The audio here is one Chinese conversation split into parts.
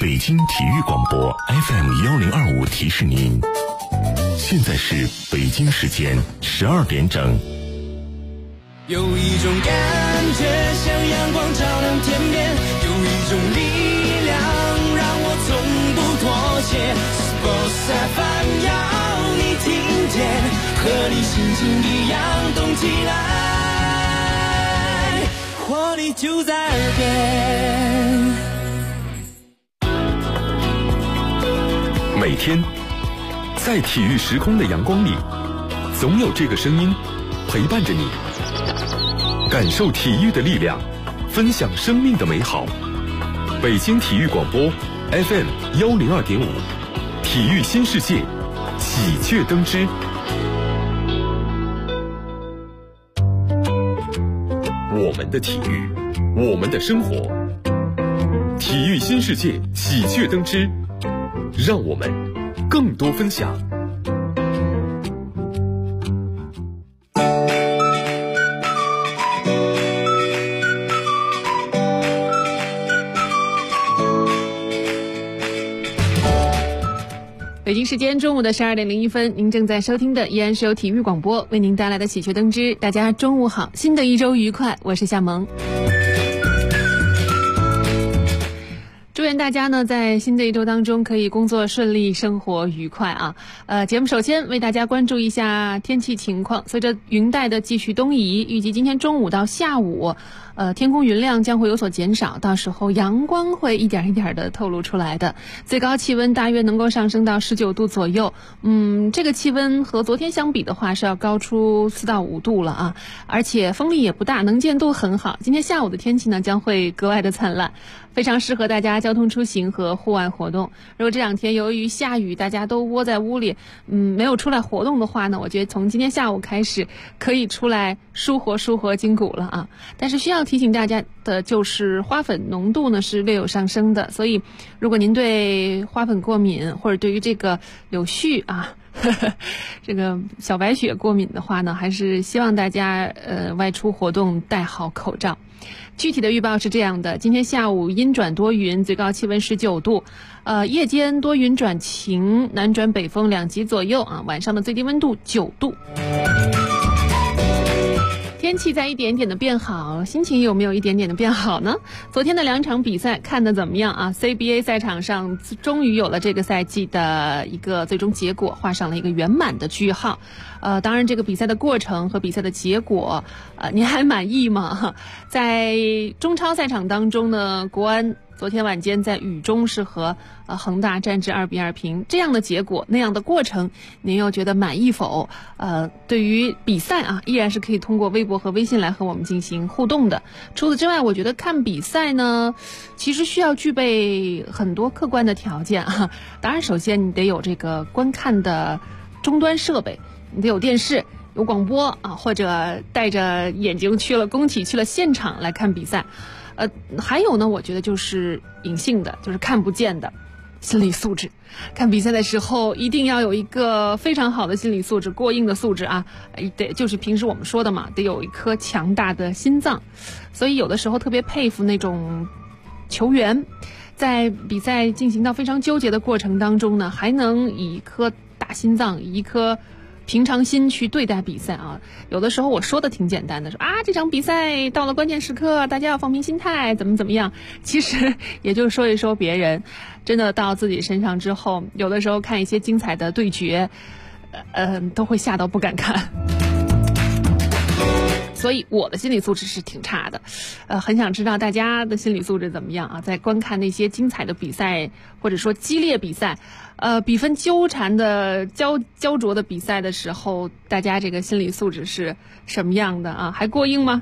北京体育广播 FM1025提示您，现在是北京时间12点整。 有一种感觉像阳光照亮天边，有一种力量让我从不妥协。Sports FM 要你听见，和你心情一样动起来，活力就在耳边。 每天在体育时空的阳光里，总有这个声音陪伴着你，感受体育的力量，分享生命的美好。北京体育广播 FM102.5，体育新世界，喜鹊登枝。我们的体育，我们的生活，体育新世界，喜鹊登枝，让我们更多分享。 北京时间中午的12点01分，您正在收听的依然是由体育广播为您带来的喜鹊登枝。大家中午好，新的一周愉快，我是夏萌。祝愿大家呢在新的一周当中可以工作顺利，生活愉快啊！节目首先为大家关注一下天气情况。随着云带的继续东移，预计今天中午到下午，天空云量将会有所减少，到时候阳光会一点一点的透露出来的。最高气温大约能够上升到19度左右。这个气温和昨天相比的话是要高出4到5度了啊！而且风力也不大，能见度很好。今天下午的天气呢将会格外的灿烂，非常适合大家交通出行和户外活动。如果这两天由于下雨，大家都窝在屋里，没有出来活动的话呢，我觉得从今天下午开始可以出来舒活筋骨了啊！但是需要提醒大家的就是花粉浓度呢是略有上升的，所以如果您对花粉过敏，或者对于这个柳絮啊这个小白雪过敏的话呢，还是希望大家外出活动戴好口罩。具体的预报是这样的：今天下午阴转多云，最高气温19度，夜间多云转晴，南转北风2级左右啊，晚上的最低温度9度。天气在一点点的变好，心情有没有一点点的变好呢？昨天的2场比赛看得怎么样啊？ CBA 赛场上终于有了这个赛季的一个最终结果，画上了一个圆满的句号。当然这个比赛的过程和比赛的结果，您还满意吗？在中超赛场当中呢，国安昨天晚间在雨中是和恒大战至2-2平，这样的结果，那样的过程，您又觉得满意否？对于比赛啊，依然是可以通过微博和微信来和我们进行互动的。除此之外，我觉得看比赛呢，其实需要具备很多客观的条件啊。当然，首先你得有这个观看的终端设备，你得有电视，有广播啊，或者带着眼睛去了工体，去了现场来看比赛。还有呢，我觉得就是隐性的，就是看不见的心理素质。看比赛的时候一定要有一个非常好的心理素质，过硬的素质啊，得就是平时我们说的嘛，得有一颗强大的心脏。所以有的时候特别佩服那种球员，在比赛进行到非常纠结的过程当中呢，还能以一颗大心脏，以一颗平常心去对待比赛啊。有的时候我说的挺简单的，说这场比赛到了关键时刻，大家要放平心态，怎么样。其实也就说一说别人，真的到自己身上之后，有的时候看一些精彩的对决，都会吓到不敢看。所以我的心理素质是挺差的，很想知道大家的心理素质怎么样啊？在观看那些精彩的比赛，或者说激烈比赛，比分纠缠的焦灼的比赛的时候，大家这个心理素质是什么样的啊？还过硬吗？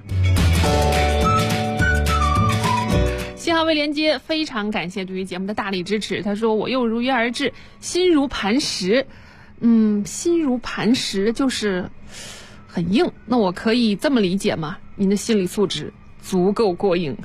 信号未连接，非常感谢对于节目的大力支持。他说我又如约而至，心如磐石。心如磐石就是很硬，那我可以这么理解吗？您的心理素质足够过硬。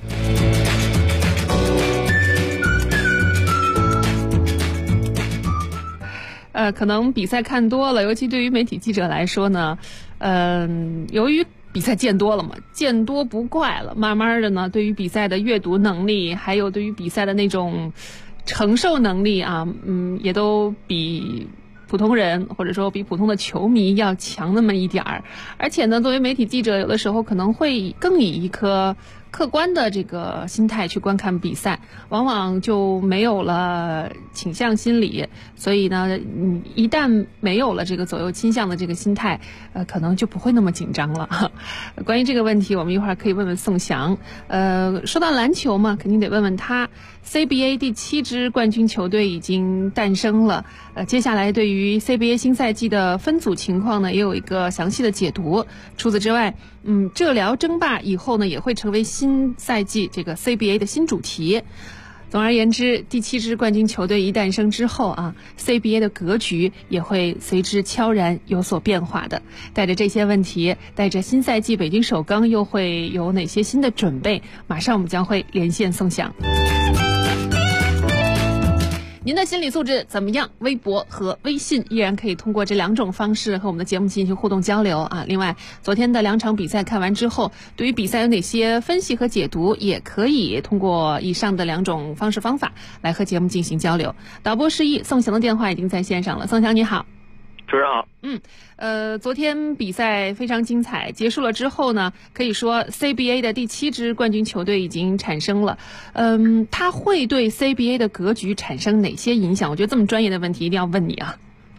可能比赛看多了，尤其对于媒体记者来说呢，由于比赛见多了嘛，见多不怪了，慢慢的呢，对于比赛的阅读能力，还有对于比赛的那种承受能力啊，也都比普通人或者说比普通的球迷要强那么一点儿。而且呢，作为媒体记者，有的时候可能会更以一颗客观的这个心态去观看比赛，往往就没有了倾向心理。所以呢，一旦没有了这个左右倾向的这个心态，可能就不会那么紧张了。关于这个问题，我们一会儿可以问问宋翔。说到篮球嘛，肯定得问问他。CBA 第7支冠军球队已经诞生了。接下来对于 CBA 新赛季的分组情况呢，也有一个详细的解读。除此之外，浙辽争霸以后呢，也会成为新赛季这个 CBA 的新主题。总而言之，第7支冠军球队一诞生之后啊 ，CBA 的格局也会随之悄然有所变化的。带着这些问题，带着新赛季北京首钢又会有哪些新的准备？马上我们将会连线宋翔。您的心理素质怎么样？微博和微信依然可以通过这2种方式和我们的节目进行互动交流啊。另外，昨天的2场比赛看完之后，对于比赛有哪些分析和解读，也可以通过以上的2种方式方法来和节目进行交流。导播示意，宋翔的电话已经在线上了。宋翔你好。 主持人好。 昨天比赛非常精彩，结束了之后呢，可以说 CBA 的第7支冠军球队已经产生了。它会对 CBA 的格局产生哪些影响？我觉得这么专业的问题一定要问你啊。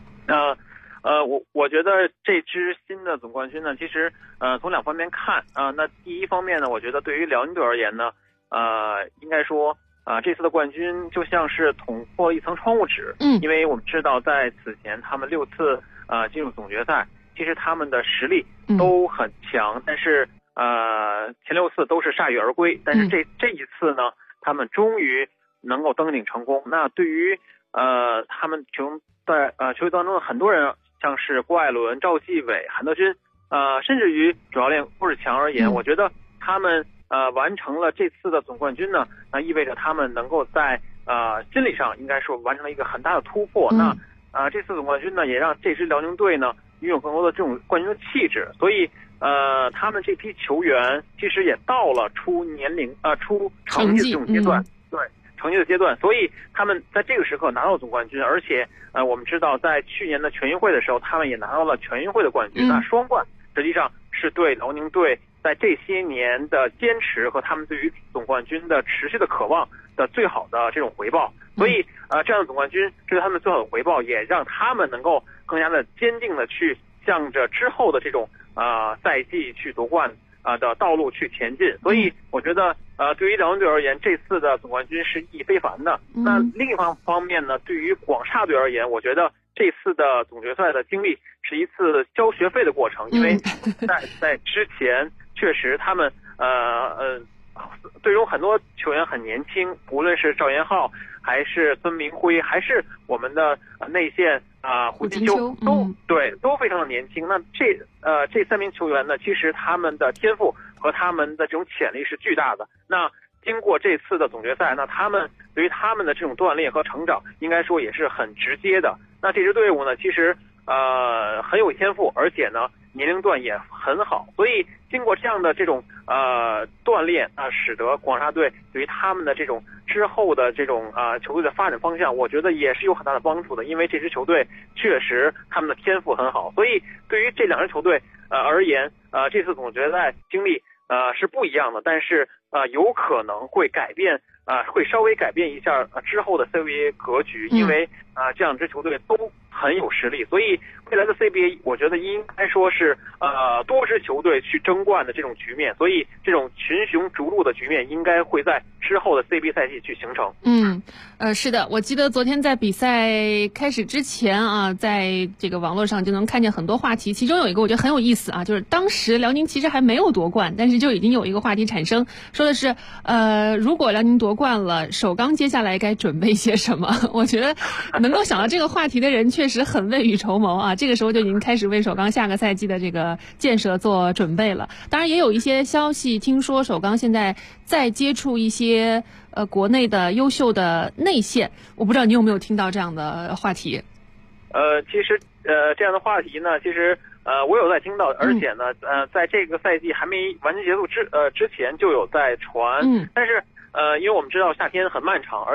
我觉得这支新的总冠军呢，其实从2方面看那第一方面呢，我觉得对于辽宁队而言呢，应该说这次的冠军就像是捅破一层窗户纸。因为我们知道在此前他们6次进入总决赛，其实他们的实力都很强，但是前6次都是铩羽而归。但是这一次呢，他们终于能够登顶成功。那对于他们球队当中的很多人，像是郭艾伦、赵继伟、韩德君，甚至于主教练郭士强而言，我觉得他们完成了这次的总冠军呢，那意味着他们能够在心理上应该说完成了一个很大的突破。那这次总冠军呢，也让这支辽宁队呢拥有更多的这种冠军的气质。所以他们这批球员其实也到了出成绩的这种阶段。对，成绩的阶段。所以他们在这个时刻拿到总冠军，而且我们知道在去年的全运会的时候，他们也拿到了全运会的冠军。那双冠实际上是对辽宁队在这些年的坚持和他们对于总冠军的持续的渴望的最好的这种回报。所以这样的总冠军是他们最好的回报，也让他们能够更加的坚定的去向着之后的这种赛季去夺冠的道路去前进。所以我觉得对于辽宁队而言，这次的总冠军是意义非凡的。那另一方面呢，对于广厦队而言，我觉得这次的总决赛的经历是一次交学费的过程。因为在之前确实他们队中很多球员很年轻，无论是赵岩浩还是孙明辉，还是我们的内线胡金秋，都非常的年轻。那这3名球员呢，其实他们的天赋和他们的这种潜力是巨大的。那经过这次的总决赛，那他们对于他们的这种锻炼和成长，应该说也是很直接的。那这支队伍呢，其实很有天赋，而且呢年龄段也很好。所以经过这样的这种锻炼使得广厦队对于他们的这种之后的这种球队的发展方向，我觉得也是有很大的帮助的。因为这支球队确实他们的天赋很好，所以对于这2支球队而言，这次总决赛经历是不一样的，但是有可能会改变会稍微改变一下之后的 CBA 格局。因为这2支球队都很有实力，所以未来的 CBA 我觉得应该说是多支球队去争冠的这种局面。所以这种群雄逐鹿的局面应该会在之后的 CBA 赛季去形成。 是的，我记得昨天在比赛开始之前在这个网络上就能看见很多话题，其中有一个我觉得很有意思就是当时辽宁其实还没有夺冠，但是就已经有一个话题产生，说的是如果辽宁夺冠了，首钢接下来该准备些什么。我觉得能够想到这个话题的人确实很未雨绸缪这个时候就已经开始为首钢下个赛季的这个建设做准备了。当然也有一些消息听说首钢现在在接触一些国内的优秀的内线，我不知道你有没有听到这样的话题。 其实这样的话题呢，其实我有在听到，而且呢在这个赛季还没完全结束之前就有在传。但是因为我们知道夏天很漫长，而且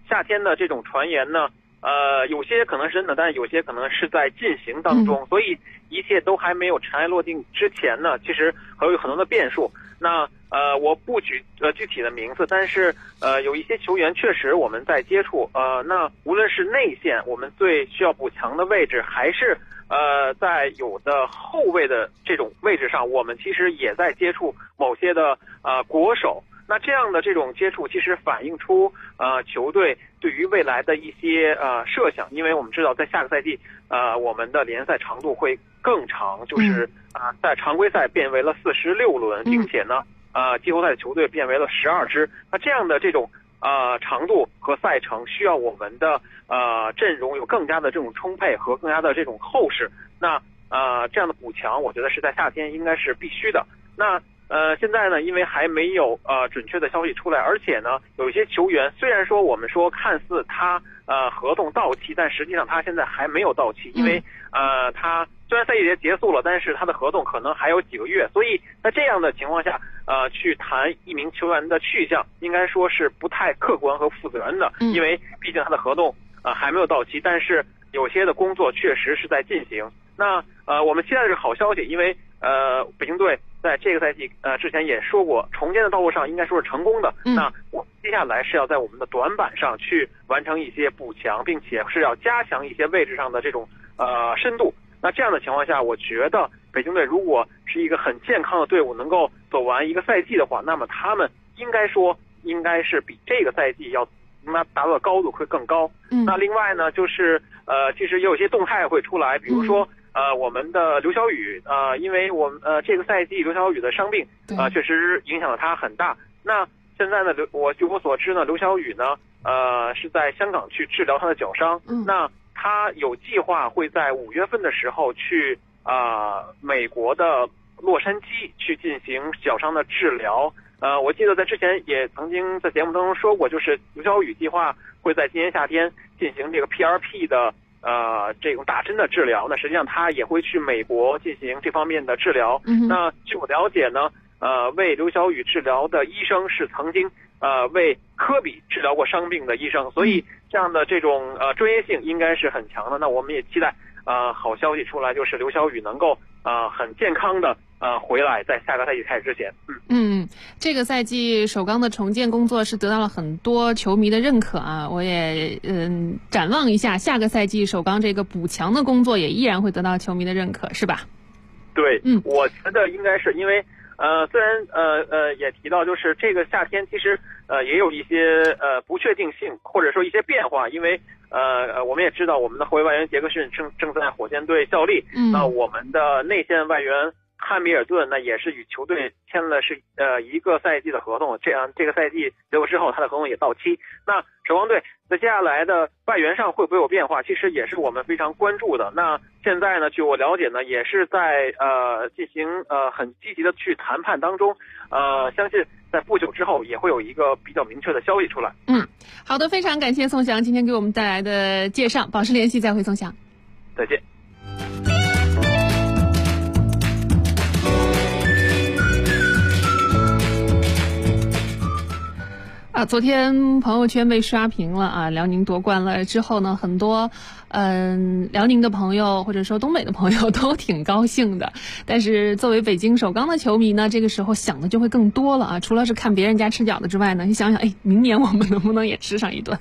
夏天的这种传言呢，有些可能是真的，但是有些可能是在进行当中，所以一切都还没有尘埃落定之前呢，其实还有很多的变数。那我不举具体的名字，但是有一些球员确实我们在接触，那无论是内线我们最需要补强的位置，还是在有的后卫的这种位置上，我们其实也在接触某些的国手。那这样的这种接触其实反映出球队对于未来的一些设想，因为我们知道在下个赛季我们的联赛长度会更长，就是在常规赛变为了46轮，并且呢季后赛的球队变为了12支。那这样的这种长度和赛程需要我们的阵容有更加的这种充沛和更加的这种厚实。那这样的补强我觉得是在夏天应该是必须的。那现在呢，因为还没有准确的消息出来，而且呢，有一些球员虽然说我们说看似他合同到期，但实际上他现在还没有到期，因为他虽然赛季结束了，但是他的合同可能还有几个月，所以在这样的情况下去谈一名球员的去向，应该说是不太客观和负责任的，因为毕竟他的合同还没有到期，但是有些的工作确实是在进行。那我们期待的是好消息，因为北京队在这个赛季之前也说过，重建的道路上应该说是成功的。那我们接下来是要在我们的短板上去完成一些补强，并且是要加强一些位置上的这种深度。那这样的情况下，我觉得北京队如果是一个很健康的队伍，能够走完一个赛季的话，那么他们应该是比这个赛季要达到的高度会更高。那另外呢，就是其实也有些动态会出来，比如说我们的刘晓宇因为我们这个赛季刘晓宇的伤病确实影响了他很大。那现在呢，据我所知呢，刘晓宇呢是在香港去治疗他的脚伤。那他有计划会在5月份的时候去美国的洛杉矶去进行脚伤的治疗。我记得在之前也曾经在节目当中说过，就是刘晓宇计划会在今年夏天进行这个 PRP 的这种打针的治疗。那实际上他也会去美国进行这方面的治疗。那据我了解呢，为刘晓宇治疗的医生是曾经为科比治疗过伤病的医生，所以这样的这种专业性应该是很强的。那我们也期待好消息出来，就是刘晓宇能够很健康的回来，在下个赛季开始之前。 这个赛季首钢的重建工作是得到了很多球迷的认可啊。我也展望一下下个赛季首钢这个补强的工作也依然会得到球迷的认可，是吧？ 对，我觉得应该是因为虽然也提到就是这个夏天其实也有一些不确定性或者说一些变化，因为我们也知道我们的后卫外援杰克逊正在火箭队效力。那我们的内线外援汉密尔顿呢也是与球队签了是一个赛季的合同，这样这个赛季结束之后他的合同也到期。那首钢队在接下来的外援上会不会有变化，其实也是我们非常关注的。那现在呢，据我了解呢，也是在进行很积极的去谈判当中，相信在不久之后也会有一个比较明确的消息出来。 好的，非常感谢宋翔今天给我们带来的介绍，保持联系，再会宋翔。 再见。 昨天朋友圈被刷屏了啊！辽宁夺冠了之后呢，很多辽宁的朋友或者说东北的朋友都挺高兴的。但是作为北京首钢的球迷呢，这个时候想的就会更多了啊！除了是看别人家吃饺子之外呢，你想想，明年我们能不能也吃上一顿？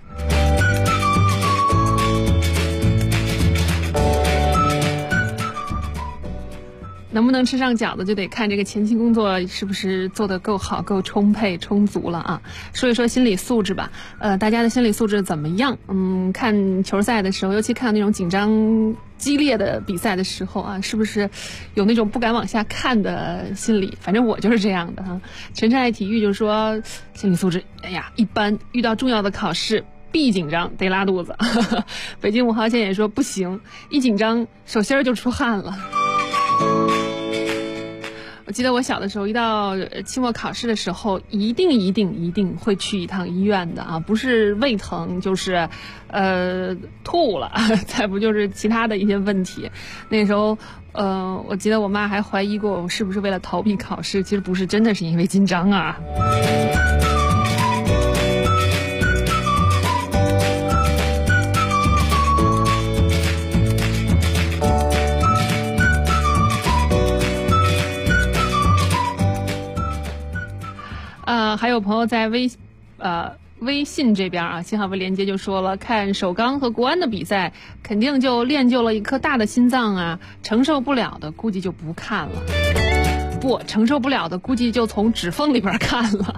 能不能吃上饺子，就得看这个前期工作是不是做得够好、够充沛、充足了啊。说一说心理素质吧，大家的心理素质怎么样？看球赛的时候，尤其看那种紧张激烈的比赛的时候啊，是不是有那种不敢往下看的心理？反正我就是这样的哈。陈晨爱体育就说心理素质，一般，遇到重要的考试必紧张，得拉肚子。北京5号线也说不行，一紧张手心儿就出汗了。我记得我小的时候，一到期末考试的时候，一定会去一趟医院的啊，不是胃疼就是吐了，再不就是其他的一些问题。那时候我记得我妈还怀疑过我是不是为了逃避考试，其实不是，真的是因为紧张啊。 还有朋友在微信这边啊，新好文连接就说了，看首钢和国安的比赛，肯定就练就了一颗大的心脏啊，承受不了的估计就不看了，不承受不了的估计就从指缝里边看了。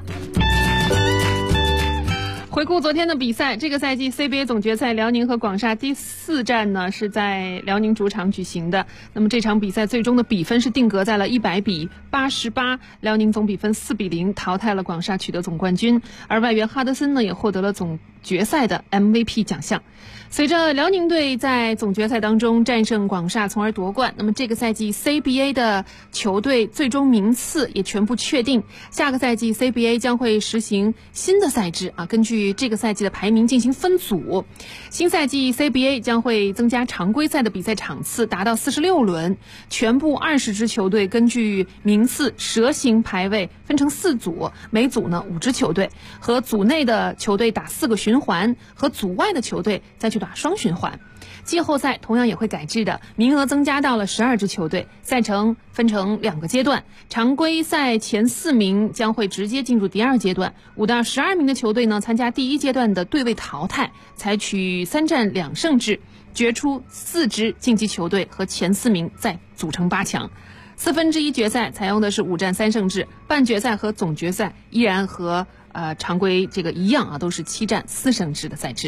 回顾昨天的比赛，这个赛季 CBA 总决赛辽宁和广厦第4战呢是在辽宁主场举行的。那么这场比赛最终的比分是定格在了100-88，辽宁总比分4-0淘汰了广厦，取得总冠军。而外援哈德森呢也获得了总决赛的 MVP 奖项。随着辽宁队在总决赛当中战胜广厦，从而夺冠，那么这个赛季 CBA 的球队最终名次也全部确定。下个赛季 CBA 将会实行新的赛制啊，根据这个赛季的排名进行分组。新赛季 CBA 将会增加常规赛的比赛场次，达到46轮，全部20支球队根据名次蛇形排位分成4组，每组呢5支球队，和组内的球队打4个循环，和组外的球队再去打双循环。季后赛同样也会改制的，名额增加到了12支球队，赛程分成2个阶段，常规赛前4名将会直接进入第2阶段，5到12名的球队呢参加第1阶段的对位淘汰，采取3战2胜制，决出4支晋级球队和前4名再组成8强。1/4决赛采用的是5战3胜制，半决赛和总决赛依然和常规这个一样啊，都是7战4胜制的赛制。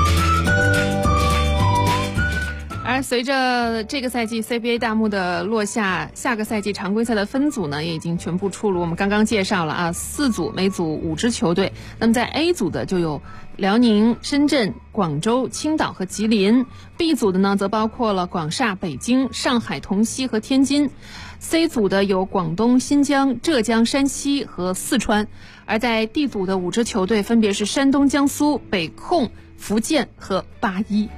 而随着这个赛季 CBA 大幕的落下，下个赛季常规赛的分组呢也已经全部出炉。我们刚刚介绍了啊，4组，每组5支球队。那么在 A 组的就有辽宁、深圳、广州、青岛和吉林。B 组的呢则包括了广厦、北京、上海、同曦和天津。C 组的有广东、新疆、浙江、山西和四川。而在 D 组的5支球队分别是山东、江苏、北控、福建和81。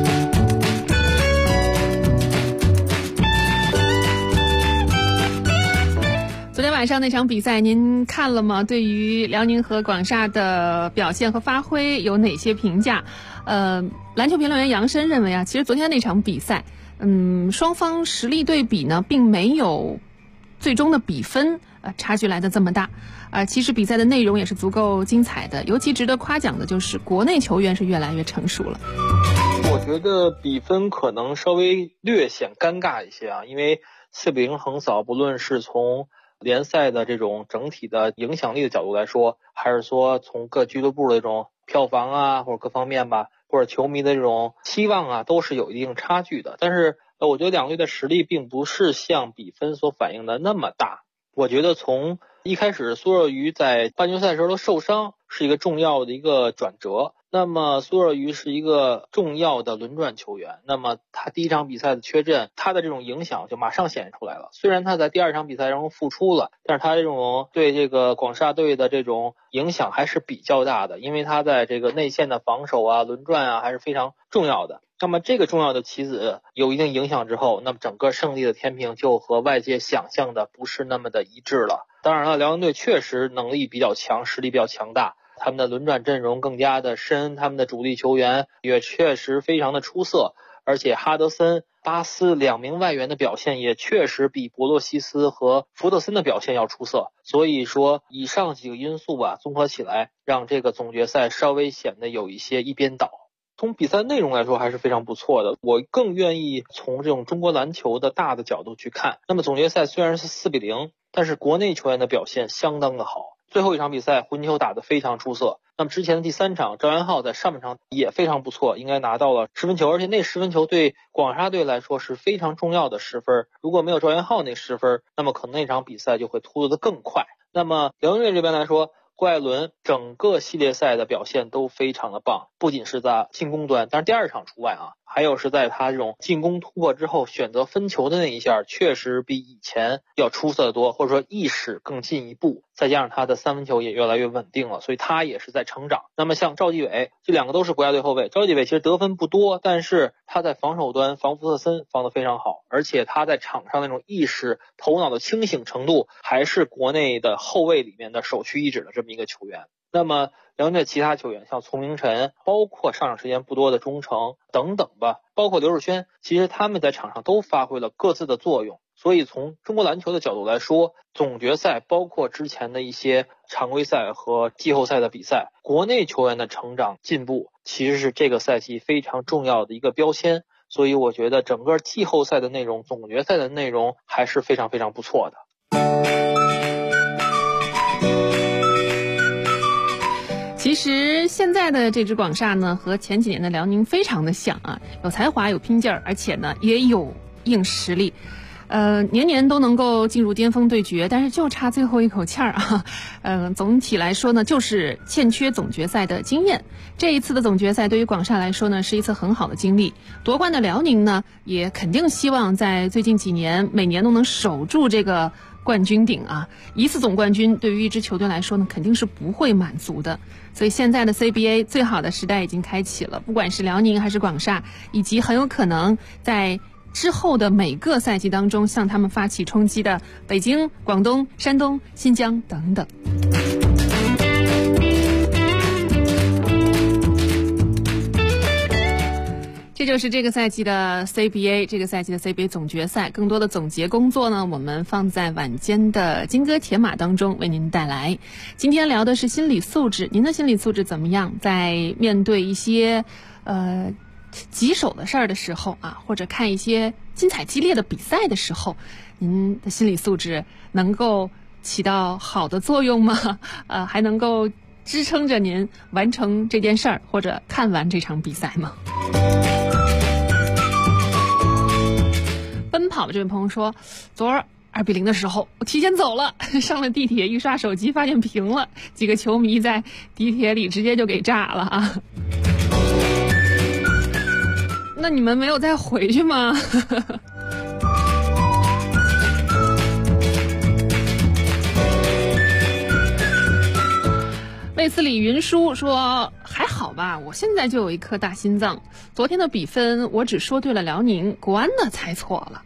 昨天晚上那场比赛您看了吗？对于辽宁和广厦的表现和发挥有哪些评价？篮球评论员杨申认为啊，其实昨天那场比赛，双方实力对比呢，并没有最终的比分差距来的这么大。其实比赛的内容也是足够精彩的，尤其值得夸奖的就是国内球员是越来越成熟了。 我觉得比分可能稍微略显尴尬一些啊，因为4-0横扫，不论是从联赛的这种整体的影响力的角度来说，还是说从各俱乐部的这种票房啊，或者各方面吧，或者球迷的这种期望啊，都是有一定差距的。但是我觉得两队的实力并不是像比分所反映的那么大。我觉得从一开始苏若愚在半决赛时候的受伤是一个重要的一个转折，那么苏若愚是一个重要的轮转球员，那么他第一场比赛的缺阵，他的这种影响就马上显现出来了。虽然他在第2场比赛中复出了，但是他这种对这个广厦队的这种影响还是比较大的，因为他在这个内线的防守啊、轮转啊还是非常重要的。那么这个重要的棋子有一定影响之后，那么整个胜利的天平就和外界想象的不是那么的一致了。当然了，辽宁队确实能力比较强，实力比较强大，他们的轮转阵容更加的深，他们的主力球员也确实非常的出色，而且哈德森、巴斯2名外援的表现也确实比博洛西斯和福特森的表现要出色。所以说以上几个因素吧，综合起来让这个总决赛稍微显得有一些一边倒。从比赛内容来说还是非常不错的，我更愿意从这种中国篮球的大的角度去看。那么总决赛虽然是4-0，但是国内球员的表现相当的好。最后一场比赛混球打得非常出色，那么之前的第3场赵元浩在上半场也非常不错，应该拿到了10分球，而且那10分球对广厦队来说是非常重要的10分，如果没有赵元浩那10分，那么可能那场比赛就会突入得更快。那么辽宁队这边来说，郭艾伦整个系列赛的表现都非常的棒，不仅是在进攻端，但是第2场除外啊，还有是在他这种进攻突破之后选择分球的那一下，确实比以前要出色得多，或者说意识更进一步，再加上他的3分球也越来越稳定了，所以他也是在成长。那么像赵继伟，这2个都是国家队后卫，赵继伟其实得分不多，但是他在防守端防福特森防得非常好，而且他在场上那种意识、头脑的清醒程度还是国内的后卫里面的首屈一指的这么一个球员。那么辽宁队其他球员像丛明晨，包括上场时间不多的钟诚等等吧，包括刘世轩，其实他们在场上都发挥了各自的作用。 所以从中国篮球的角度来说，总决赛包括之前的一些常规赛和季后赛的比赛，国内球员的成长进步其实是这个赛季非常重要的一个标签。所以我觉得整个季后赛的内容、总决赛的内容还是非常非常不错的。 其实现在的这支广厦呢，和前几年的辽宁非常的像啊，有才华、有拼劲儿，而且呢也有硬实力。年年都能够进入巅峰对决，但是就差最后一口气儿啊。总体来说呢，就是欠缺总决赛的经验。这一次的总决赛对于广厦来说呢，是一次很好的经历。夺冠的辽宁呢，也肯定希望在最近几年每年都能守住这个冠军顶啊。一次总冠军对于一支球队来说呢，肯定是不会满足的。所以现在的 CBA 最好的时代已经开启了，不管是辽宁还是广厦，以及很有可能在之后的每个赛季当中向他们发起冲击的北京、广东、山东、新疆等等。这就是这个赛季的 CBA， 这个赛季的 CBA 总决赛。更多的总结工作呢，我们放在晚间的金戈铁马当中为您带来。今天聊的是心理素质，您的心理素质怎么样？在面对一些棘手的事儿的时候啊，或者看一些精彩激烈的比赛的时候，您的心理素质能够起到好的作用吗？还能够支撑着您完成这件事儿，或者看完这场比赛吗？奔跑这位朋友说，昨儿2-0的时候我提前走了，上了地铁一刷手机发现平了，几个球迷在地铁里直接就给炸了啊。那你们没有再回去吗？类似李云舒说，还好吧，我现在就有一颗大心脏，昨天的比分我只说对了辽宁，国安的猜错了。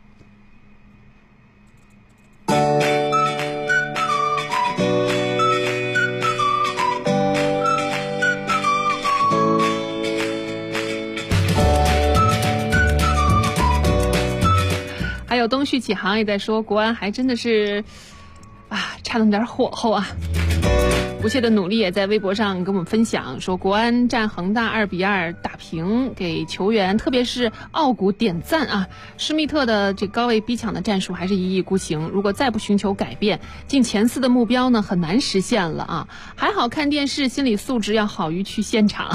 还有东旭启航也在说，国安还真的是差那么点火候啊。不懈的努力也在微博上跟我们分享说，国安战恒大2-2打平，给球员特别是奥古点赞啊。施密特的这高位逼抢的战术还是一意孤行，如果再不寻求改变，进前4的目标呢很难实现了啊。还好看电视，心理素质要好于去现场。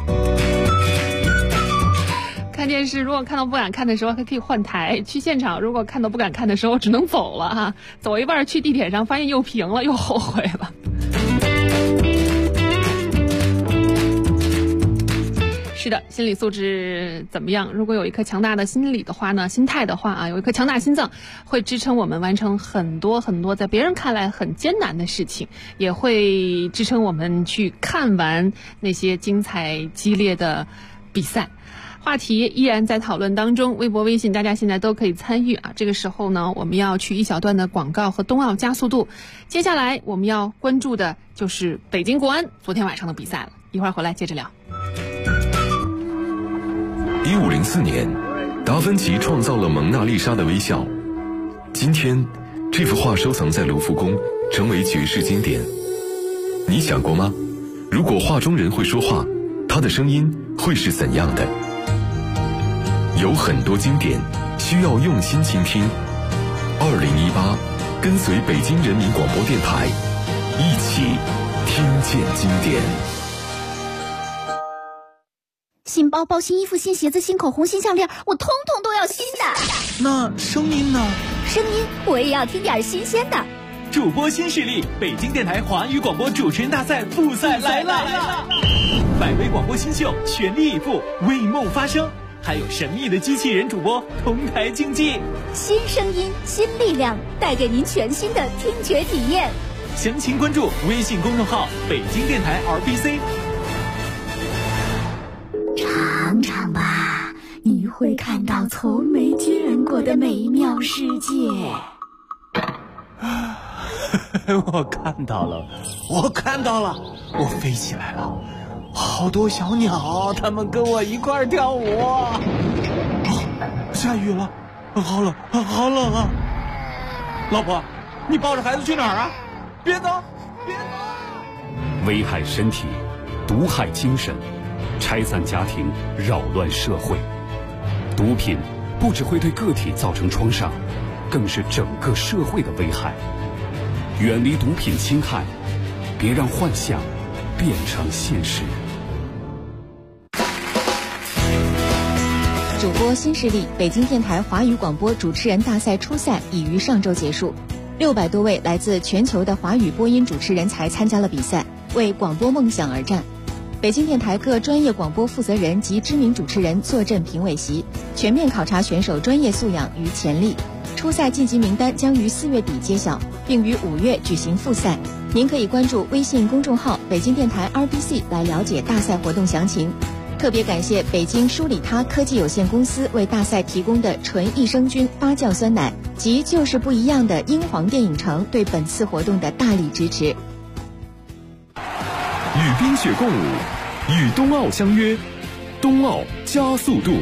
看电视如果看到不敢看的时候还可以换台，去现场如果看到不敢看的时候只能走了哈。走一半去地铁上发现又平了，又后悔了。是的，心理素质怎么样？如果有一颗强大的心理的话呢，心态的话啊，有一颗强大心脏，会支撑我们完成很多很多在别人看来很艰难的事情，也会支撑我们去看完那些精彩激烈的比赛。话题依然在讨论当中，微博、微信大家现在都可以参与啊。这个时候呢，我们要去一小段的广告和冬奥加速度。接下来我们要关注的就是北京国安昨天晚上的比赛了，一会儿回来接着聊。 1504年，达芬奇创造了蒙娜丽莎的微笑。今天，这幅画收藏在卢浮宫，成为绝世经典。你想过吗？如果画中人会说话，他的声音会是怎样的？有很多经典需要用心倾听。2018，跟随北京人民广播电台，一起听见经典。 新包包、新衣服、新鞋子、新口红、新项链，我通通都要新的。 那声音呢？ 声音我也要听点新鲜的。 主播新势力，北京电台华语广播主持人大赛复赛来了！100位广播新秀全力以赴，为梦发声。还有神秘的机器人主播同台竞技， 新声音新力量，带给您全新的听觉体验。 详情关注微信公众号北京电台 RBC。 尝尝吧，你会看到从没见过的美妙世界。 我看到了，我飞起来了，好多小鸟，它们跟我一块儿跳舞。下雨了，好冷啊！ 老婆，你抱着孩子去哪儿啊？别走，别走！ 危害身体，毒害精神，拆散家庭，扰乱社会。毒品不只会对个体造成创伤，更是整个社会的危害。远离毒品侵害，别让幻想变成现实。 主播新势力北京电台华语广播主持人大赛初赛已于上周结束，600多位来自全球的华语播音主持人才参加了比赛，为广播梦想而战。北京电台各专业广播负责人及知名主持人坐镇评委席，全面考察选手专业素养与潜力。初赛晋级名单将于4月底揭晓，并于5月举行复赛。您可以关注微信公众号北京电台 RBC 来了解大赛活动详情。特别感谢北京舒里他科技有限公司为大赛提供的纯益生菌发酵酸奶及就是不一样的英皇电影城对本次活动的大力支持。 与冰雪共舞，与冬奥相约，冬奥加速度。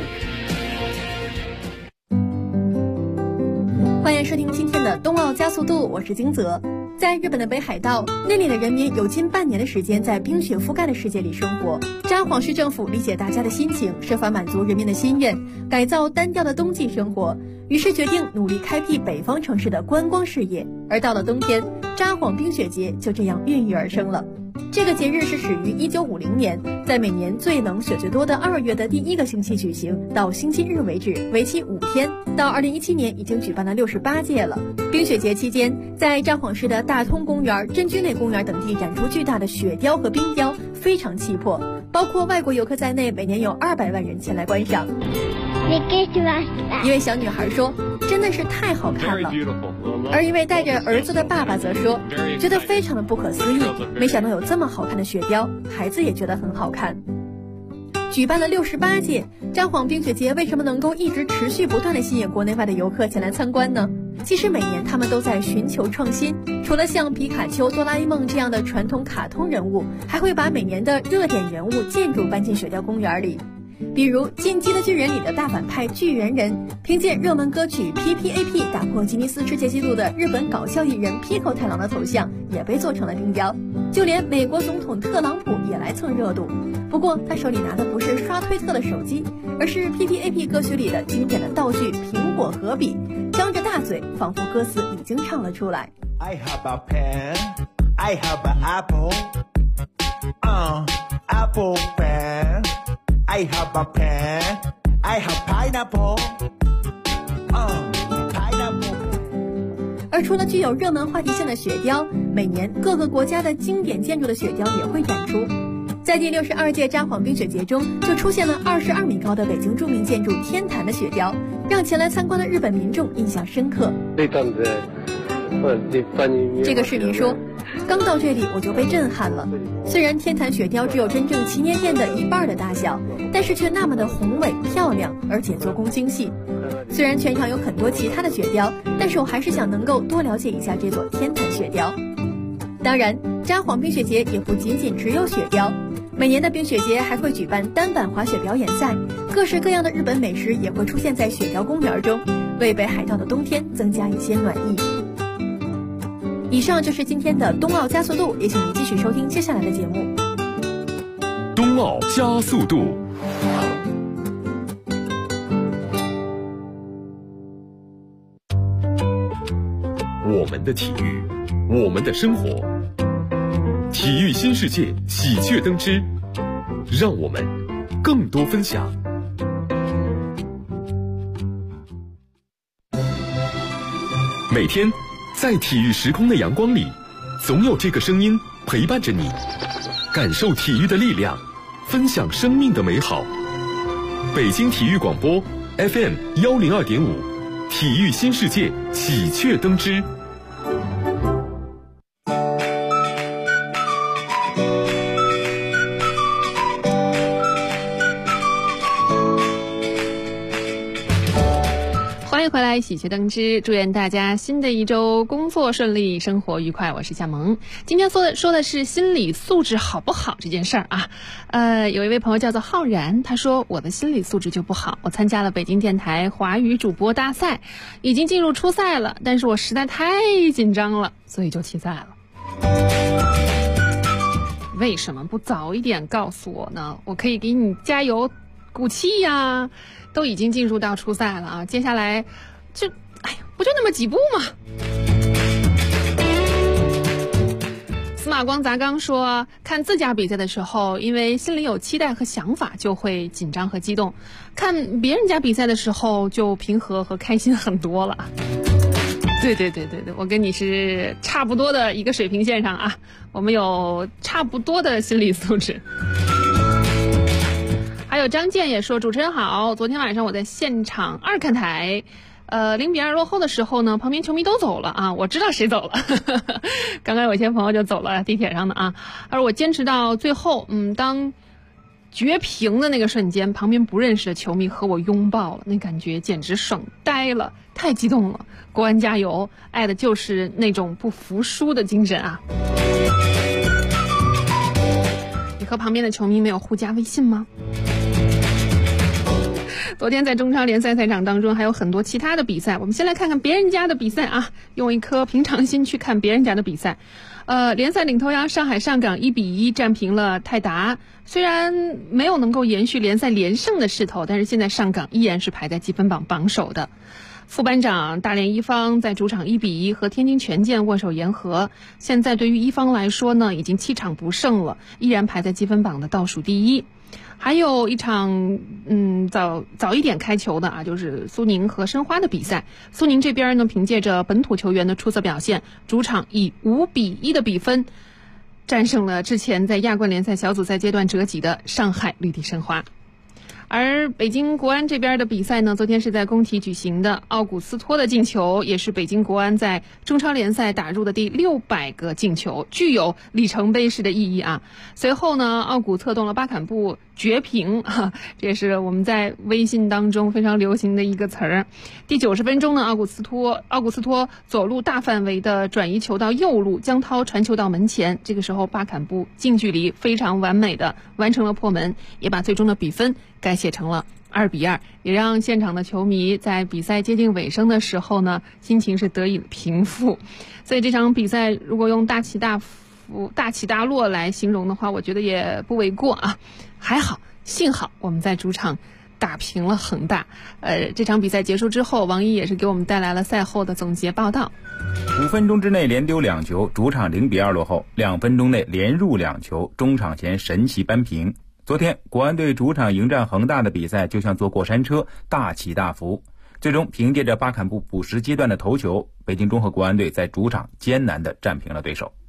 欢迎收听今天的冬奥加速度，我是金泽。在日本的北海道，那里的人民有近半年的时间在冰雪覆盖的世界里生活。札幌市政府理解大家的心情，设法满足人民的心愿，改造单调的冬季生活，于是决定努力开辟北方城市的观光事业。而到了冬天，札幌冰雪节就这样孕育而生了。这个节日是始于1950年，在每年最冷雪最多的2月的第1个星期举行，到星期日为止，为期5天。到2017年已经举办了68届了。冰雪节期间，在札幌市的大通公园、真居内公园等地展出巨大的雪雕和冰雕，非常气魄。包括外国游客在内，每年有200万人前来观赏。一位小女孩说：“真的是太好看了。”而一位带着儿子的爸爸则说：“觉得非常的不可思议，没想到有这么好看的雪雕，孩子也觉得很好看。”举办了68届，札幌冰雪节为什么能够一直持续不断地吸引国内外的游客前来参观呢？其实每年他们都在寻求创新，除了像皮卡丘、哆啦 A 梦这样的传统卡通人物，还会把每年的热点人物建筑搬进雪雕公园里。比如《进击的巨人》里的大反派巨人人，凭借热门歌曲 PPAP 打破吉尼斯世界纪录的日本搞笑艺人 Pico 太郎的头像也被做成了冰雕，就连美国总统特朗普也来蹭热度。不过他手里拿的不是刷推特的手机，而是 PPAP 歌曲里的经典的道具苹果和笔，张着大嘴，仿佛歌词已经唱了出来。 I have a pen, I have an apple, apple pen, I have a pen, I have pineapple, pineapple。 而除了具有热门话题性的雪雕，每年各个国家的经典建筑的雪雕也会展出。在第62届札幌冰雪节中，就出现了22米高的北京著名建筑天坛的雪雕，让前来参观的日本民众印象深刻。这个市民说，刚到这里我就被震撼了。虽然天坛雪雕只有真正祈年殿的1半的大小，但是却那么的宏伟漂亮，而且做工精细。虽然全场有很多其他的雪雕，但是我还是想能够多了解一下这座天坛雪雕。当然，札幌冰雪节也不仅仅只有雪雕，每年的冰雪节还会举办单板滑雪表演赛，各式各样的日本美食也会出现在雪雕公园中，为北海道的冬天增加一些暖意。以上就是今天的冬奥加速度，也请您继续收听接下来的节目。 冬奥加速度。我们的体育，我们的生活，体育新世界喜鹊登枝，让我们更多分享。每天在体育时空的阳光里，总有这个声音陪伴着你，感受体育的力量，分享生命的美好。北京体育广播 FM 102.5，体育新世界喜鹊登枝。 欢迎回来，喜气登之，祝愿大家新的一周工作顺利，生活愉快。我是夏萌，今天说的是心理素质好不好这件事儿啊。有一位朋友叫做浩然，他说我的心理素质就不好，我参加了北京电台华语主播大赛，已经进入初赛了，但是我实在太紧张了，所以就弃赛了。为什么不早一点告诉我呢？我可以给你加油鼓气呀。都已经进入到初赛了啊，接下来不就那么几步吗？司马光砸缸说，看自家比赛的时候，因为心里有期待和想法，就会紧张和激动；看别人家比赛的时候，就平和和开心很多了。对，我跟你是差不多的一个水平线上啊，我们有差不多的心理素质。还有张健也说，主持人好，昨天晚上我在现场2看台，0-2落后的时候呢，旁边球迷都走了啊，我知道谁走了刚刚有些朋友就走了，地铁上的啊，而我坚持到最后，当绝平的那个瞬间，旁边不认识的球迷和我拥抱了，那感觉简直爽呆了，太激动了，国安加油，爱的就是那种不服输的精神啊。你和旁边的球迷没有互加微信吗？昨天在中超联赛赛场当中还有很多其他的比赛，我们先来看看别人家的比赛啊，用一颗平常心去看别人家的比赛。联赛领头羊上海上港1-1战平了泰达，虽然没有能够延续联赛连胜的势头，但是现在上港依然是排在积分榜榜首的。副班长大连一方在主场1-1和天津权健握手言和，现在对于一方来说呢，已经7场不胜了，依然排在积分榜的倒数第一。还有一场早一点开球的啊，就是苏宁和申花的比赛。苏宁这边呢，凭借着本土球员的出色表现，主场以5-1的比分战胜了之前在亚冠联赛小组赛阶段折戟的上海绿地申花。而北京国安这边的比赛呢，昨天是在工体举行的，奥古斯托的进球也是北京国安在中超联赛打入的第600个进球，具有里程碑式的意义啊。随后呢，奥古策动了巴坎布绝平这也是我们在微信当中非常流行的一个词儿。第90分钟呢，奥古斯托左路大范围的转移球到右路，江涛传球到门前，这个时候巴坎布近距离非常完美的完成了破门，也把最终的比分改写成了2-2，也让现场的球迷在比赛接近尾声的时候呢，心情是得以平复。所以这场比赛如果用大起大落来形容的话，我觉得也不为过啊。还好，幸好我们在主场打平了恒大。这场比赛结束之后，王毅也是给我们带来了赛后的总结报道。 5分钟之内连丢2球，主场0-2落后，2分钟内连入2球，中场前神奇扳平。昨天国安队主场迎战恒大的比赛就像坐过山车，大起大伏，最终凭借着巴坎布补时阶段的头球，北京中赫国安队在主场艰难地战平了对手。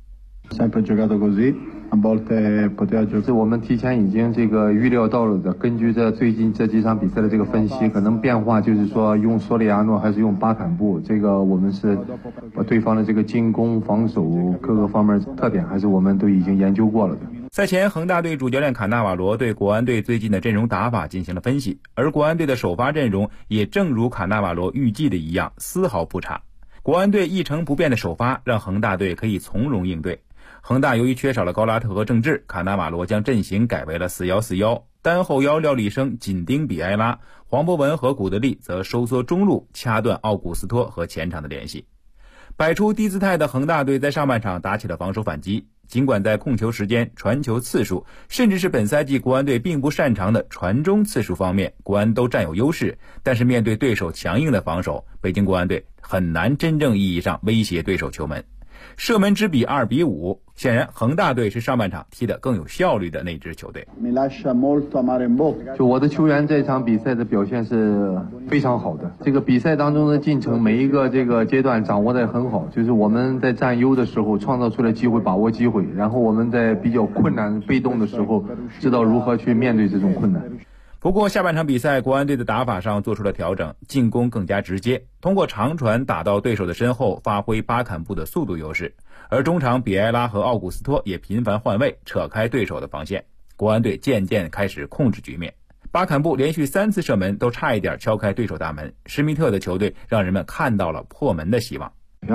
是我们提前已经预料到了的，根据最近这几场比赛的分析，可能变化就是说用索里亚诺还是用巴坎布，我们是把对方的进攻防守各个方面特点还是我们都已经研究过了的。 赛前恒大队主教练卡纳瓦罗对国安队最近的阵容打法进行了分析，而国安队的首发阵容也正如卡纳瓦罗预计的一样，丝毫不差。国安队一成不变的首发让恒大队可以从容应对。恒大由于缺少了高拉特和郑智，卡纳瓦罗将阵型改为了4-1-4-1，单后腰廖立生紧盯比埃拉，黄博文和古德利则收缩中路，掐断奥古斯托和前场的联系。摆出低姿态的恒大队在上半场打起了防守反击，尽管在控球时间、传球次数，甚至是本赛季国安队并不擅长的传中次数方面，国安都占有优势，但是面对对手强硬的防守，北京国安队很难真正意义上威胁对手球门。射门之比2-5，显然恒大队是上半场踢得更有效率的那支球队。 就我的球员这场比赛的表现是非常好的，比赛当中的进程每一个阶段掌握得很好，就是我们在占优的时候创造出来机会，把握机会，然后我们在比较困难被动的时候知道如何去面对这种困难。 不过下半场比赛国安队的打法上做出了调整，进攻更加直接，通过长传打到对手的身后，发挥巴坎布的速度优势，而中场比埃拉和奥古斯托也频繁换位，扯开对手的防线，国安队渐渐开始控制局面。 巴坎布连续3次射门都差一点敲开对手大门，施密特的球队让人们看到了破门的希望。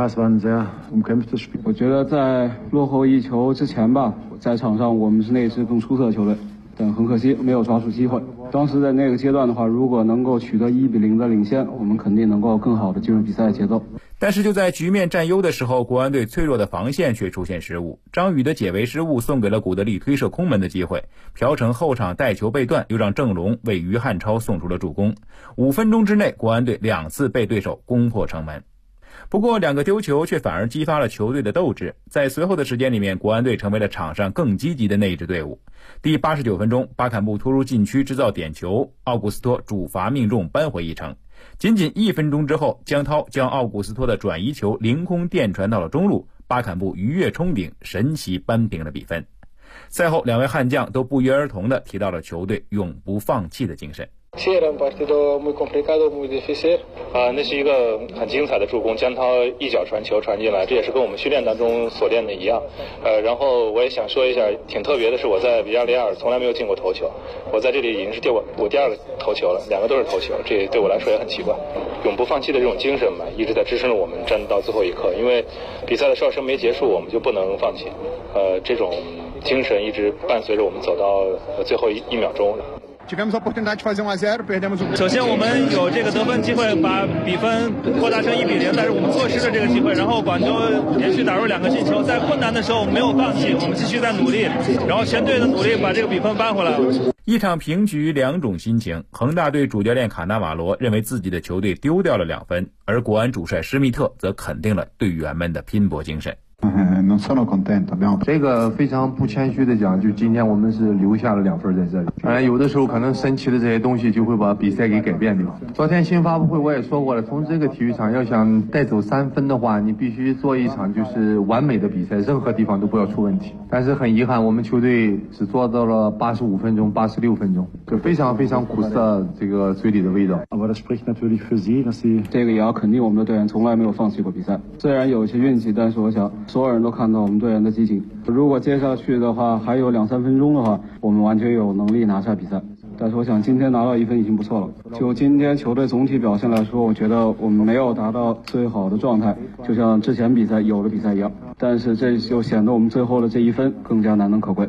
我觉得在落后1球之前吧，在场上我们是那支更出色的球队，但很可惜没有抓住机会。当时在那个阶段的话，如果能够取得1-0的领先，我们肯定能够更好的进入比赛的节奏。 但是就在局面占优的时候，国安队脆弱的防线却出现失误，张宇的解围失误送给了古德利推射空门的机会，朴成后场带球被断，又让郑龙为于汉超送出了助攻。5分钟之内，国安队2次被对手攻破城门。不过2个丢球却反而激发了球队的斗志，在随后的时间里面，国安队成为了场上更积极的那一支队伍。第89分钟，巴坎布突入禁区制造点球，奥古斯托主罚命中扳回一城。仅仅1分钟之后，江涛将奥古斯托的转移球凌空电传到了中路，巴坎布鱼跃冲顶，神奇扳平了比分。赛后2位悍将都不约而同地提到了球队永不放弃的精神。 那是一个很精彩的助攻，江涛一脚传球传进来，这也是跟我们训练当中所练的一样。然后我也想说一下，挺特别的是，我在比亚利亚尔从来没有进过头球，我在这里已经是我第2个头球了，2个都是头球，这对我来说也很奇怪。永不放弃的这种精神嘛，一直在支撑着我们战到最后一刻，因为比赛的哨声没结束，我们就不能放弃。这种精神一直伴随着我们走到最后1秒钟。 首先我们有这个得分机会把比分扩大成1-0，但是我们错失了这个机会，然后广州连续打入2个进球，在困难的时候我们没有放弃，我们继续在努力，然后全队的努力把这个比分扳回来了。 一场平局2种心情，恒大队主教练卡纳瓦罗认为自己的球队丢掉了2分，而国安主帅施密特则肯定了队员们的拼搏精神。 这个非常不谦虚的讲，就今天我们是留下了2分在这里。有的时候可能神奇的这些东西就会把比赛给改变掉。昨天新发布会我也说过了，从这个体育场要想带走3分的话，你必须做一场就是完美的比赛，任何地方都不要出问题。但是很遗憾，我们球队只做到了85分钟、86分钟，就非常非常苦涩这个嘴里的味道。 这个也要肯定我们的队员从来没有放弃过比赛，虽然有一些运气，但是我想所有人都看到我们队员的激情。如果接下去的话还有2-3分钟的话，我们完全有能力拿下比赛。但是我想今天拿到1分已经不错了。就今天球队总体表现来说，我觉得我们没有达到最好的状态，就像之前比赛有的比赛一样。但是这就显得我们最后的这1分更加难能可贵。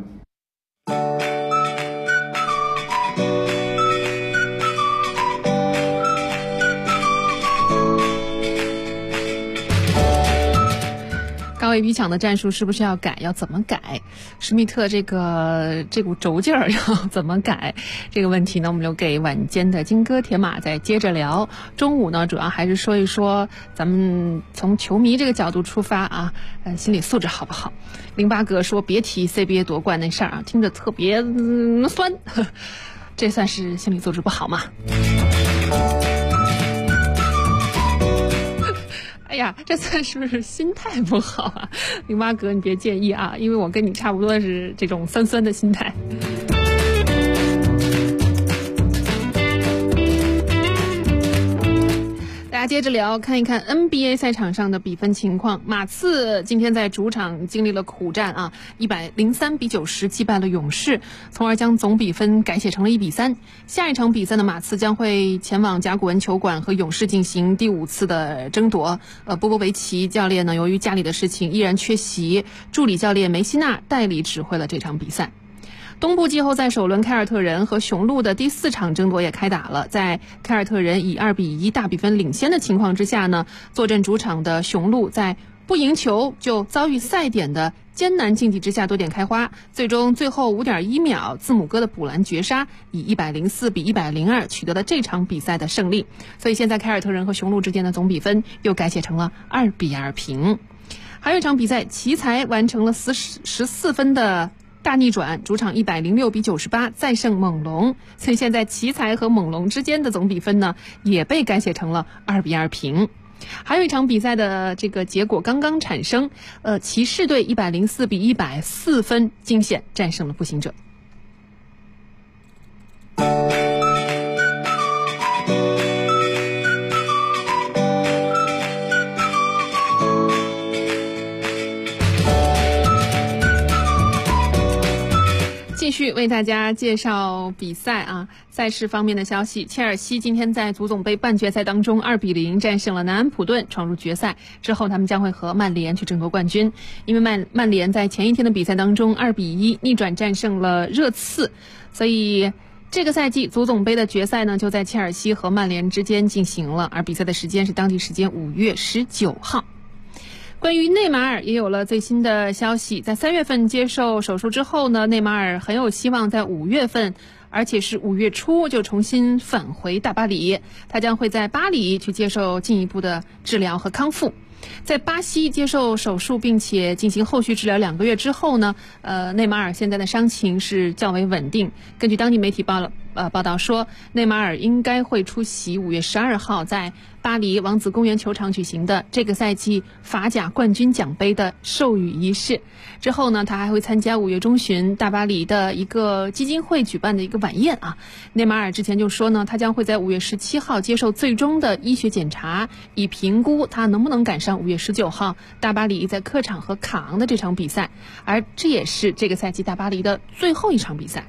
高位逼抢的战术是不是要改？要怎么改？施密特这股轴劲儿要怎么改？这个问题呢，我们留给晚间的金戈铁马再接着聊。中午呢，主要还是说一说咱们从球迷这个角度出发啊，心理素质好不好？08哥说别提 CBA 夺冠那事儿啊，听着特别酸，这算是心理素质不好吗？哎呀，这算是不是心态不好啊？08哥，你别介意啊，因为我跟你差不多是这种酸酸的心态。大家接着聊，看一看 NBA 赛场上的比分情况。马刺今天在主场经历了苦战啊，103-90击败了勇士，从而将总比分改写成了1-3。下一场比赛的马刺将会前往甲骨文球馆和勇士进行第5次的争夺。波波维奇教练呢，由于家里的事情依然缺席，助理教练梅西纳代理指挥了这场比赛。东部季后赛首轮，凯尔特人和雄鹿的第4场争夺也开打了。在凯尔特人以2-1大比分领先的情况之下呢，坐镇主场的雄鹿在不赢球就遭遇赛点的艰难境地之下夺点开花，最后 5.1 秒，字母哥的补篮绝杀，以104-102取得了这场比赛的胜利。所以现在凯尔特人和雄鹿之间的总比分又改写成了2-2平。还有一场比赛，奇才完成了14分的大逆转，主场106-98再胜猛龙，所以现在奇才和猛龙之间的总比分呢，也被改写成了2-2平。还有一场比赛的这个结果刚刚产生，骑士队104-104分惊险战胜了步行者。继续为大家介绍比赛啊，赛事方面的消息。切尔西今天在足总杯半决赛当中2-0战胜了南安普顿，闯入决赛。之后他们将会和曼联去争夺冠军。因为曼联在前一天的比赛当中2-1逆转战胜了热刺，所以这个赛季足总杯的决赛呢就在切尔西和曼联之间进行了，而比赛的时间是当地时间5月19号。关于内马尔也有了最新的消息，在3月份接受手术之后呢，内马尔很有希望在5月份，而且是5月初就重新返回大巴黎，他将会在巴黎去接受进一步的治疗和康复。在巴西接受手术并且进行后续治疗2个月之后呢，内马尔现在的伤情是较为稳定。根据当地媒体报道说，内马尔应该会出席5月12号在巴黎王子公园球场举行的这个赛季法甲冠军奖杯的授予仪式。之后呢，他还会参加5月中旬大巴黎的一个基金会举办的一个晚宴啊。内马尔之前就说呢，他将会在5月17号接受最终的医学检查，以评估他能不能赶上5月19号大巴黎在客场和卡昂的这场比赛，而这也是这个赛季大巴黎的最后一场比赛。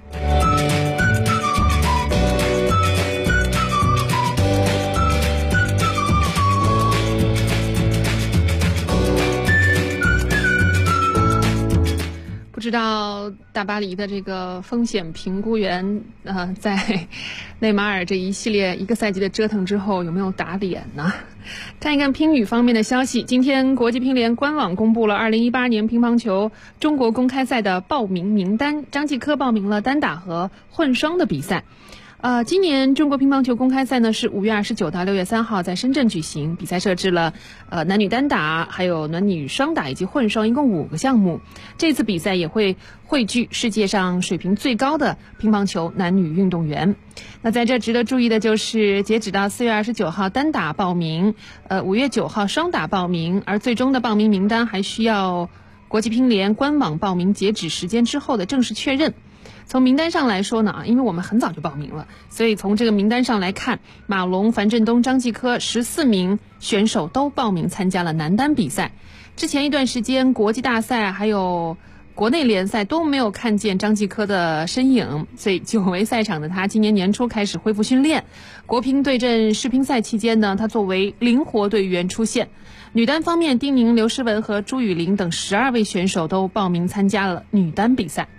不知道大巴黎的这个风险评估员在内马尔这一系列一个赛季的折腾之后有没有打脸呢？看一看乒羽方面的消息，今天国际乒联官网公布了2018年乒乓球中国公开赛的报名名单，张继科报名了单打和混双的比赛。今年中国乒乓球公开赛呢是5月29到6月3号在深圳举行，比赛设置了男女单打，还有男女双打以及混双，一共5个项目。这次比赛也会汇聚世界上水平最高的乒乓球男女运动员。那在这值得注意的就是，截止到4月29号单打报名，5月9号双打报名，而最终的报名名单还需要国际乒联官网报名截止时间之后的正式确认。从名单上来说呢，因为我们很早就报名了，所以从这个名单上来看，马龙、樊振东、张继科14名选手都报名参加了男单比赛。之前一段时间国际大赛还有国内联赛都没有看见张继科的身影，所以久违赛场的他今年年初开始恢复训练。国乒对阵世乒赛期间呢，他作为灵活队员出现。女单方面，丁宁、刘诗雯和朱雨玲等12位选手都报名参加了女单比赛。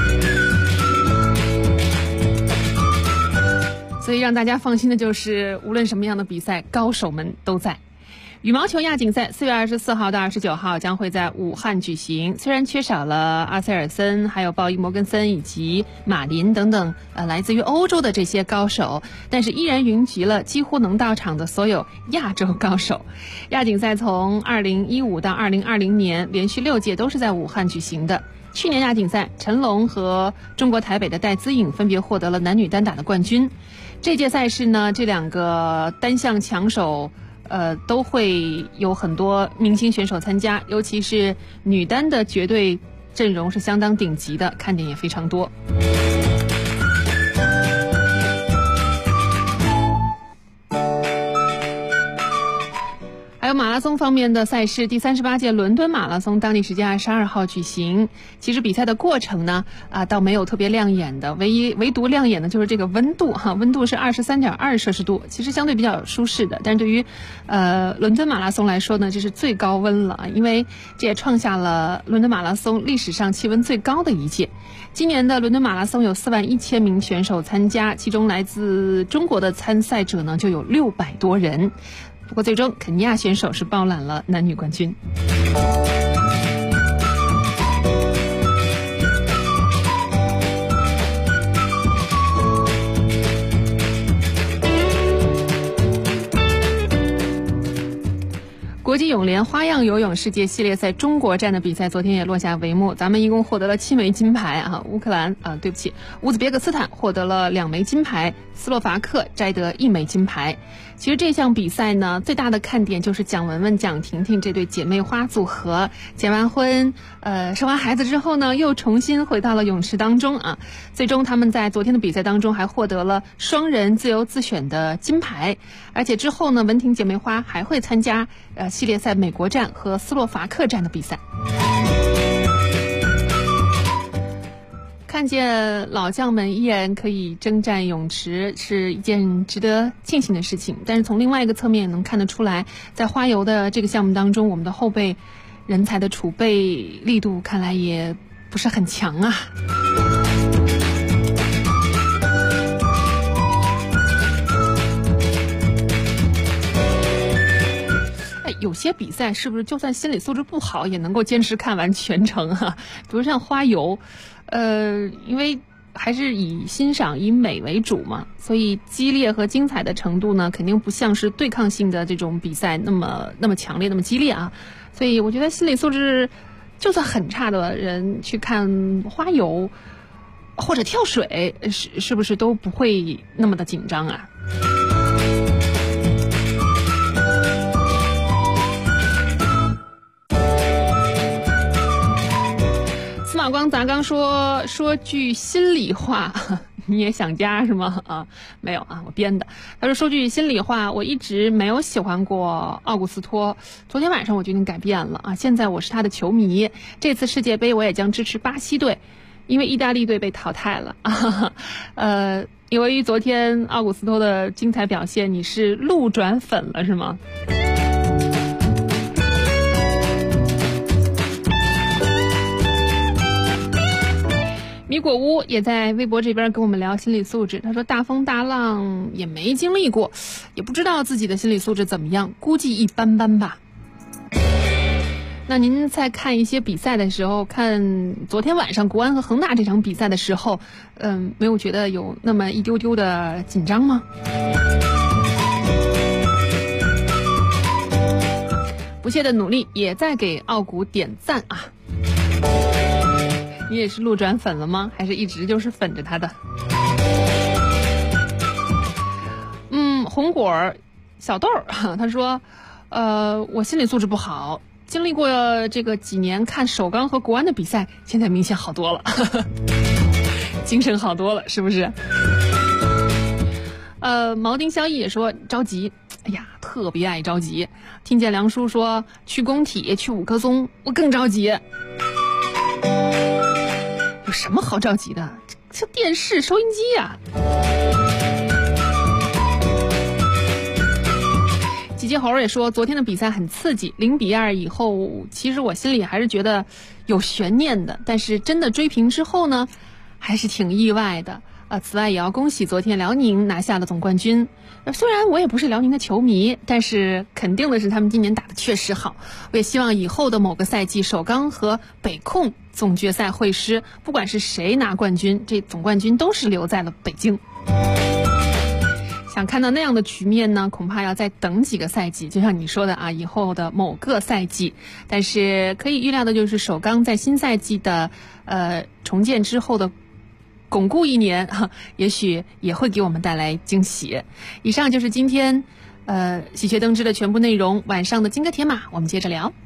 所以让大家放心的就是，无论什么样的比赛，高手们都在。羽毛球亚锦赛4月24号到29号将会在武汉举行。虽然缺少了阿塞尔森、还有鲍伊摩根森以及马林等等来自于欧洲的这些高手，但是依然云集了几乎能到场的所有亚洲高手。亚锦赛从2015到2020年连续6届都是在武汉举行的。去年亚锦赛，陈龙和中国台北的戴资颖分别获得了男女单打的冠军。这届赛事呢，这2个单项强手都会有很多明星选手参加，尤其是女单的绝对阵容是相当顶级的，看点也非常多。还有马拉松方面的赛事，第38届伦敦马拉松当地时间22号举行。其实比赛的过程呢，倒没有特别亮眼的，唯独亮眼的就是这个温度哈，温度是23.2摄氏度，其实相对比较舒适的。但是对于伦敦马拉松来说呢，这是最高温了，因为这也创下了伦敦马拉松历史上气温最高的一届。今年的伦敦马拉松有41000名选手参加，其中来自中国的参赛者呢就有600多人。不过最终肯尼亚选手是包揽了男女冠军。国际泳联花样游泳世界系列赛中国站的比赛昨天也落下帷幕，咱们一共获得了7枚金牌啊！乌兹别克斯坦获得了2枚金牌，斯洛伐克摘得1枚金牌。其实这项比赛呢，最大的看点就是蒋雯雯、蒋婷婷这对姐妹花组合，结完婚，生完孩子之后呢，又重新回到了泳池当中啊。最终他们在昨天的比赛当中还获得了双人自由自选的金牌，而且之后呢，文婷姐妹花还会参加系列赛美国站和斯洛伐克站的比赛。 看见老将们依然可以征战泳池，是一件值得庆幸的事情。但是从另外一个侧面也能看得出来，在花游的这个项目当中，我们的后备人才的储备力度看来也不是很强啊。有些比赛是不是就算心理素质不好也能够坚持看完全程啊？比如像花游，因为还是以欣赏以美为主嘛，所以激烈和精彩的程度呢，肯定不像是对抗性的这种比赛那么强烈那么激烈啊。所以我觉得心理素质就算很差的人去看花游或者跳水，是不是都不会那么的紧张啊？马光砸缸说句心里话，你也想家是吗？啊，没有啊，我编的。他说句心里话，我一直没有喜欢过奥古斯托，昨天晚上我决定改变了啊，现在我是他的球迷。这次世界杯我也将支持巴西队，因为意大利队被淘汰了啊。由于昨天奥古斯托的精彩表现，你是路转粉了是吗？米果屋也在微博这边跟我们聊心理素质，他说大风大浪也没经历过，也不知道自己的心理素质怎么样，估计一般般吧。那您在看一些比赛的时候，看昨天晚上国安和恒大这场比赛的时候，没有觉得有那么一丢丢的紧张吗？不懈的努力也在给奥古点赞啊。你也是路转粉了吗？还是一直就是粉着他的？红果小豆他说，我心理素质不好，经历过这个几年看首钢和国安的比赛，现在明显好多了，精神好多了，是不是？毛丁萧逸也说着急，哎呀，特别爱着急。听见梁叔说去工体去五棵松，我更着急。有什么好着急的？这电视收音机啊。吉吉猴也说昨天的比赛很刺激，0-2以后其实我心里还是觉得有悬念的，但是真的追平之后呢，还是挺意外的。此外也要恭喜昨天辽宁拿下了总冠军。虽然我也不是辽宁的球迷，但是肯定的是他们今年打得确实好。我也希望以后的某个赛季首钢和北控总决赛会师，不管是谁拿冠军，这总冠军都是留在了北京。想看到那样的局面呢，恐怕要再等几个赛季，就像你说的啊，以后的某个赛季。但是可以预料的就是首钢在新赛季的重建之后的巩固一年也许也会给我们带来惊喜。以上就是今天喜鹊登枝的全部内容，晚上的金戈铁马我们接着聊。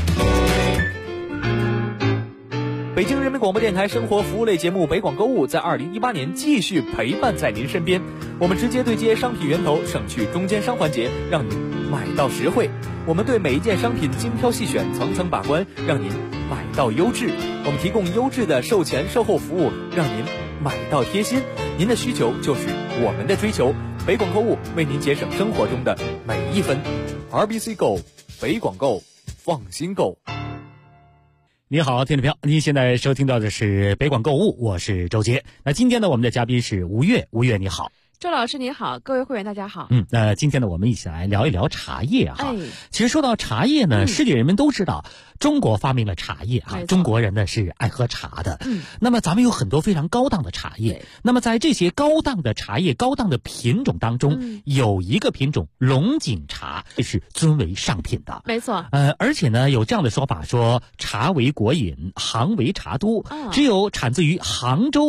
北京人民广播电台生活服务类节目北广购物在2018年继续陪伴在您身边，我们直接对接商品源头，省去中间商环节，让您买到实惠。我们对每一件商品精挑细选，层层把关，让您买到优质。我们提供优质的售前售后服务，让您买到贴心。您的需求就是我们的追求，北广购物为您节省生活中的每一分。RBC Go， 北广购，放心购。 你好，听众朋友，您现在收听到的是北广购物，我是周杰。那今天呢，我们的嘉宾是吴越，吴越你好。 周老师您好，各位会员大家好。 那今天呢，我们一起来聊一聊茶叶哈。其实说到茶叶呢，世界人民都知道，中国发明了茶叶啊，中国人呢是爱喝茶的。那么咱们有很多非常高档的茶叶，那么在这些高档的茶叶、高档的品种当中，有一个品种龙井茶，这是尊为上品的。 没错。 而且呢，有这样的说法说，茶为国饮，杭为茶都，只有产自于杭州的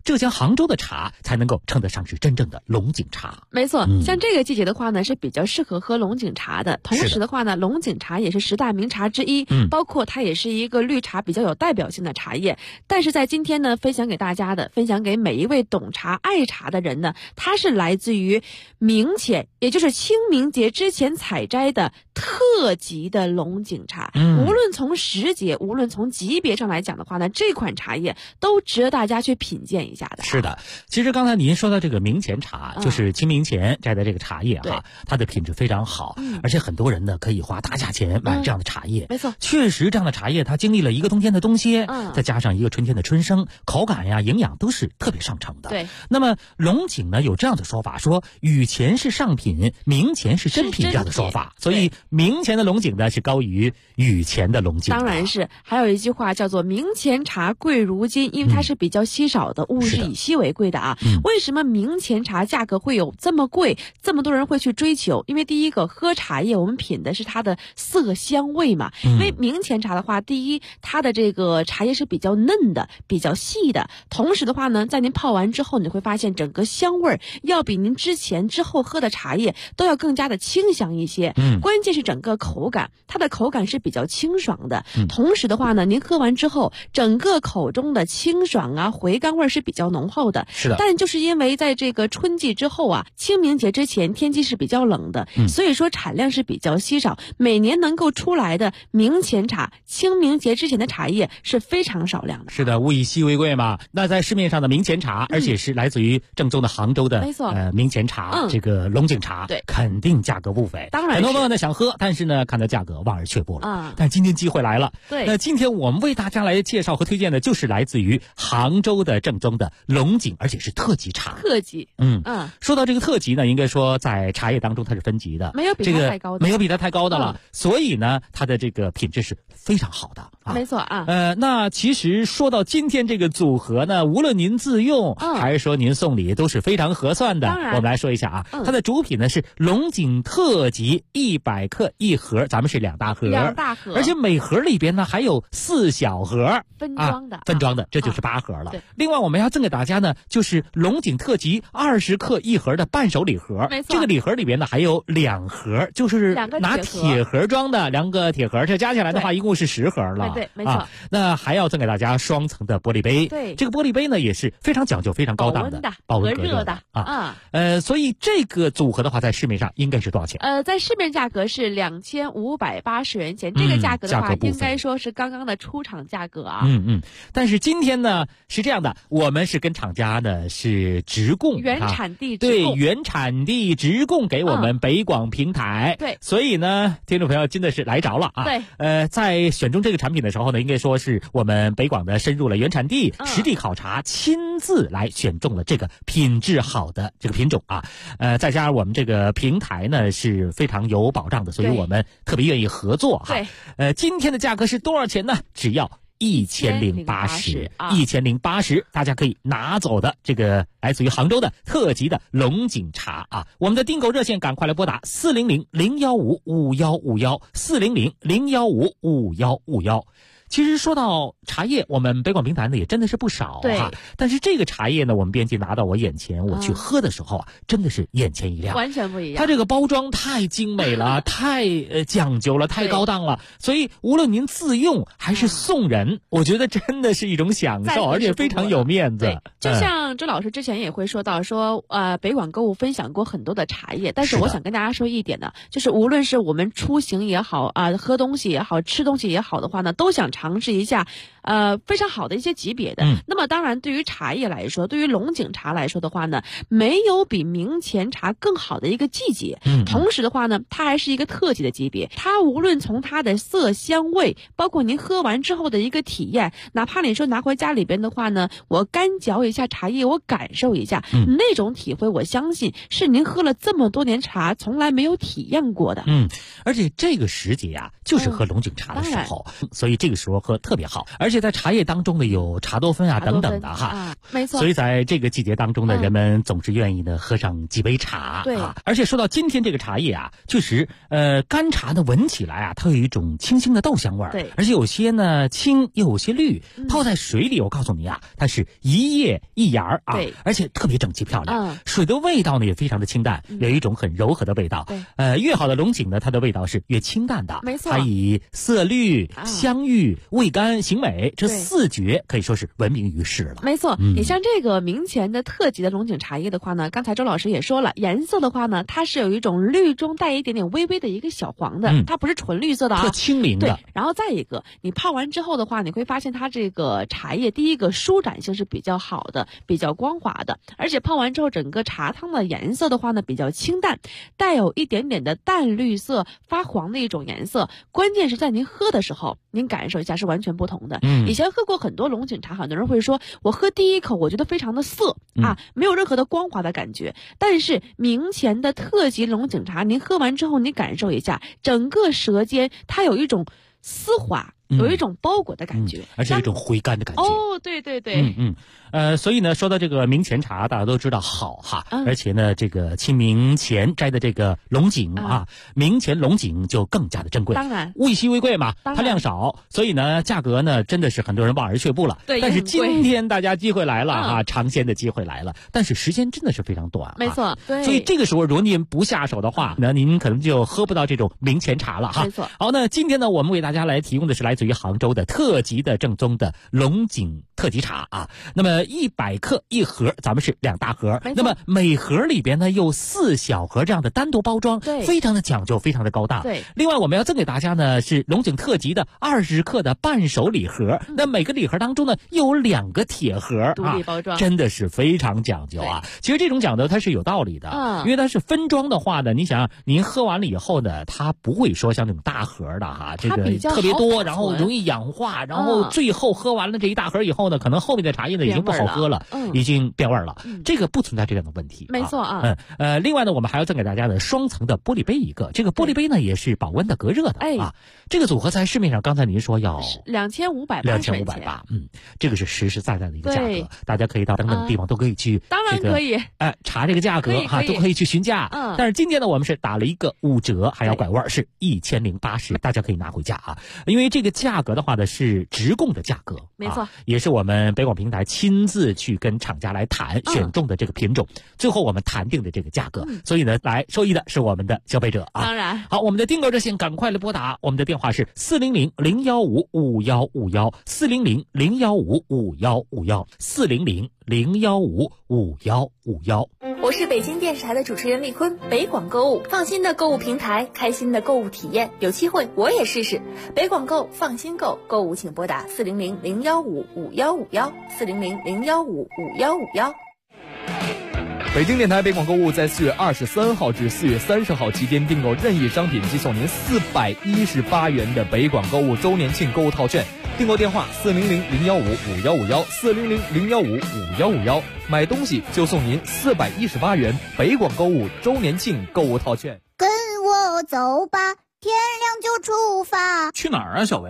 浙江杭州的茶才能够称得上是真正的龙井茶。 没错，像这个季节的话呢，是比较适合喝龙井茶的。同时的话呢，龙井茶也是10大名茶之一，包括它也是一个绿茶比较有代表性的茶叶。但是在今天呢，分享给大家的，分享给每一位懂茶爱茶的人呢，它是来自于明前，也就是清明节之前采摘的特级的龙井茶。无论从时节，无论从级别上来讲的话呢，这款茶叶都值得大家去品鉴一下的。 是的，其实刚才您说到这个明前茶，就是清明前摘的这个茶叶哈，它的品质非常好，而且很多人呢可以花大价钱买这样的茶叶。 没错， 确实这样的茶叶它经历了一个冬天的冬歇，再加上一个春天的春生，口感呀、营养都是特别上乘的。 对， 那么龙井呢有这样的说法，说雨前是上品，明前是真品这样的说法，所以明前的龙井呢是高于雨前的龙井。 当然是，还有一句话叫做明前茶贵如金，因为它是比较稀少的，物是以稀为贵的啊。为什么明前茶价格会有这么贵，这么多人会去追求？因为第一个，喝茶叶我们品的是它的色香味嘛。因为明前茶的话，第一，它的这个茶叶是比较嫩的，比较细的，同时的话呢，在您泡完之后，你会发现整个香味要比您之前之后喝的茶叶都要更加的清香一些。关键是整个口感，它的口感是比较清爽的。同时的话呢，您喝完之后，整个口中的清爽啊、回甘味是比较浓厚的。 是的。 但就是因为在这个春季之后啊，清明节之前天气是比较冷的，所以说产量是比较稀少。每年能够出来的明前茶，清明节之前的茶叶是非常少量的。 是的，物以稀为贵嘛。那在市面上的明前茶，而且是来自于正宗的杭州的， 没错， 明前茶，这个龙井茶， 对， 肯定价格不菲。 当然， 很多朋友呢想喝，但是呢看到价格望而却步了。但今天机会来了， 对， 那今天我们为大家来介绍和推荐的就是来自于杭州的正宗的龙井，而且是特级茶。 特级， 说到这个特级呢，应该说在茶叶当中它是分级的， 没有比它太高的， 没有比它太高的了，所以呢，它的这个品质是非常好的。 没错啊。 那其实说到今天这个组合呢，无论您自用还是说您送礼，都是非常合算的。我们来说一下啊，它的主品呢是龙井特级，100克一盒，咱们是2大盒，而且每盒里边呢还有4小盒分装的， 分装的，这就是8盒了。另外我们要赠给大家呢，就是龙井特级20克一盒的伴手礼盒。 没错， 这个礼盒里边呢还有2盒，就是拿铁盒装的2个铁盒，这加起来的话一共是10盒了。 对，没错。 那还要赠给大家双层的玻璃杯。 对， 这个玻璃杯呢也是非常讲究、非常高档的， 保温隔热的啊。 所以这个组合的话，在市面上应该是多少钱？ 在市面价格是2580元钱，这个价格的话，应该说是刚刚的出厂价格啊。 但是今天呢是这样的，我们是跟厂家呢是直供原产地直供，对，原产地直供给我们北广平台。 对， 所以呢，听众朋友真的是来着了啊。 对， 在选中这个产品的时候呢，应该说是我们北广的深入了原产地，实地考察，亲自来选中了这个品质好的这个品种啊。再加上我们这个平台呢是非常有保障的，所以我们特别愿意合作哈。 对， 今天的价格是多少钱呢？只要1080，1080，大家可以拿走的这个来自于杭州的特级的龙井茶啊！我们的订购热线赶快来拨打400-015-5151，400-015-5151。其实说到茶叶，我们北广平台呢也真的是不少哈。但是这个茶叶呢，我们编辑拿到我眼前，我去喝的时候啊，真的是眼前一亮， 完全不一样。 它这个包装太精美了，太讲究了，太高档了。所以无论您自用还是送人，我觉得真的是一种享受，而且非常有面子。 对，就像周老师之前也会说到说，北广购物分享过很多的茶叶，但是我想跟大家说一点呢，就是无论是我们出行也好啊，喝东西也好，吃东西也好的话呢，都想尝试一下非常好的一些级别的。那么当然对于茶叶来说，对于龙井茶来说的话呢，没有比明前茶更好的一个季节。同时的话呢，它还是一个特级的级别，它无论从它的色香味，包括您喝完之后的一个体验，哪怕你说拿回家里边的话呢，我干嚼一下茶叶，我感受一下，那种体会我相信是您喝了这么多年茶从来没有体验过的。 而且这个时节啊，就是喝龙井茶的时候，所以这个时候时候喝特别好。而且在茶叶当中呢有茶多酚啊等等的哈， 没错。 所以在这个季节当中呢，人们总是愿意呢喝上几杯茶。 对， 而且说到今天这个茶叶啊，确实干茶呢闻起来啊，它有一种清新的豆香味儿。 对， 而且有些呢青，又有些绿，泡在水里，我告诉你啊，它是一叶一芽啊， 对， 而且特别整齐漂亮。水的味道呢也非常的清淡，有一种很柔和的味道。 对， 越好的龙井呢，它的味道是越清淡的。 没错， 它以色绿、香郁、味甘、形美这4绝可以说是闻名于世了。 没错，你像这个明前的特级的龙井茶叶的话呢，刚才周老师也说了，颜色的话呢，它是有一种绿中带一点点微微的一个小黄的，它不是纯绿色的啊， 特清明的。 对，然后再一个，你泡完之后的话，你会发现它这个茶叶第一个舒展性是比较好的，比较光滑的，而且泡完之后整个茶汤的颜色的话呢比较清淡，带有一点点的淡绿色发黄的一种颜色。关键是在您喝的时候，您感受一下是完全不同的。以前喝过很多龙井茶，很多人会说我喝第一口我觉得非常的涩啊，没有任何的光滑的感觉。但是明前的特级龙井茶，您喝完之后，你感受一下，整个舌尖它有一种丝滑，有一种包裹的感觉， 而且有一种回甘的感觉。 哦，对对对， 所以呢，说到这个明前茶，大家都知道好哈，而且呢，这个清明前摘的这个龙井啊，明前龙井就更加的珍贵。 当然， 物以稀为贵嘛，它量少，所以呢，价格呢真的是很多人望而却步了。 对， 但是今天大家机会来了啊，尝鲜的机会来了，但是时间真的是非常短。 没错，对。 所以这个时候，如果您不下手的话，那您可能就喝不到这种明前茶了哈。 没错。 好，那今天呢，我们为大家来提供的是来自于杭州的特级的正宗的龙井特级茶啊。那么100克一盒，咱们是2大盒，那么每盒里边呢有4小盒这样的单独包装， 对， 非常的讲究，非常的高档。 对， 另外我们要赠给大家呢是龙井特级的20克的伴手礼盒，那每个礼盒当中呢又有2个铁盒， 独立包装， 真的是非常讲究啊。其实这种讲究它是有道理的，因为它是分装的话呢，你想您喝完了以后呢，它不会说像那种大盒的哈，这个特别多，然后容易氧化，然后最后喝完了这一大盒以后呢，可能后面的茶叶呢已经不好喝了，已经变味了。这个不存在这样的问题， 没错啊。 另外呢，我们还要赠给大家的双层的玻璃杯一个，这个玻璃杯呢也是保温的、隔热的啊。这个组合在市面上，刚才您说要2580，这个是实实在在的一个价格，大家可以到等等地方都可以去， 当然可以， 查这个价格哈，都可以去询价。但是今天呢，我们是打了一个5折，还要拐弯，是1080，大家可以拿回家啊。因为这个价格的话呢，是直供的价格， 没错， 也是我们北广平台亲自去跟厂家来谈选中的这个品种，最后我们谈定的这个价格。所以呢，来受益的是我们的消费者啊。 当然， 好，我们的订购热线赶快来拨打，我们的电话是400-015-5151，400-015-5151，400-015-5151。 我是北京电视台的主持人丽坤，北广购物，放心的购物平台，开心的购物体验，有机会我也试试。北广购，放心购，购物请拨打400-015-5151，400-015-5151。 北京电台北广购物在4月23号至4月30号期间订购任意商品即送您418元的北广购物周年庆购物套券。订购电话400-015-5151，400-015-5151，买东西就送您418元北广购物周年庆购物套券。 跟我走吧，天亮就出发。 去哪儿啊，小薇？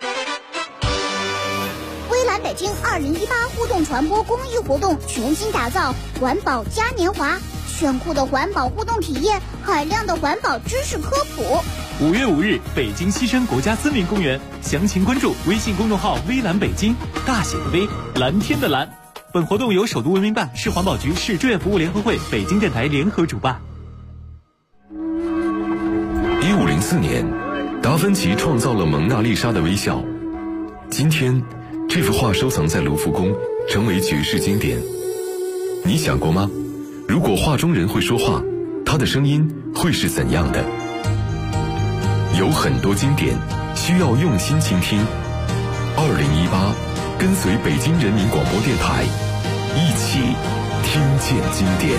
微蓝北京2018互动传播公益活动全新打造环保嘉年华，炫酷的环保互动体验，海量的环保知识科普。 5月5日，北京西山国家森林公园，详情关注微信公众号微蓝北京，大写的微，蓝天的蓝。本活动由首都文明办、市环保局、市志愿服务联合会、北京电台联合主办。 1504年，达芬奇创造了蒙娜丽莎的微笑。今天，这幅画收藏在卢浮宫，成为绝世经典。你想过吗？如果画中人会说话，他的声音会是怎样的？有很多经典需要用心倾听。2018，跟随北京人民广播电台，一起听见经典。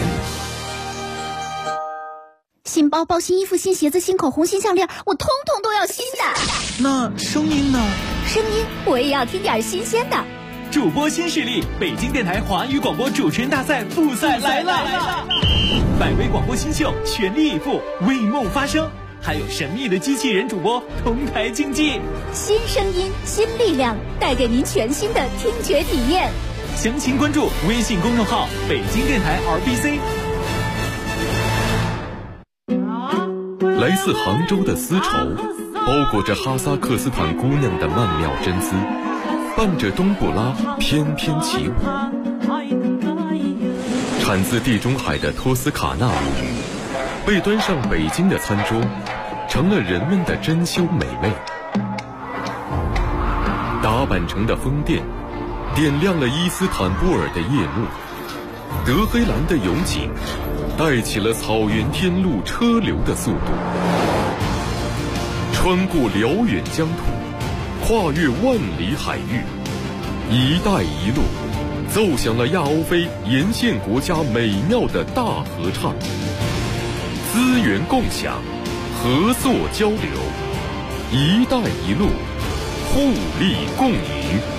新包包、新衣服、新鞋子、新口红、新项链，我通通都要新的。 那声音呢？ 声音我也要听点新鲜的。 主播新势力，北京电台华语广播主持人大赛复赛来了！百位广播新秀全力以赴，为梦发声。 还有神秘的机器人主播同台竞技。 新声音，新力量，带给您全新的听觉体验。 详情关注微信公众号北京电台 RBC。 来自杭州的丝绸，包裹着哈萨克斯坦姑娘的曼妙真姿，伴着冬不拉翩翩起舞。产自地中海的托斯卡纳舞，被端上北京的餐桌，成了人们的珍馐美味。打扮成的宫殿，点亮了伊斯坦布尔的夜幕。德黑兰的勇景，带起了草原天路车流的速度。穿过辽远疆土，跨越万里海域，一带一路奏响了亚欧非沿线国家美妙的大合唱。资源共享，合作交流，一带一路，互利共赢。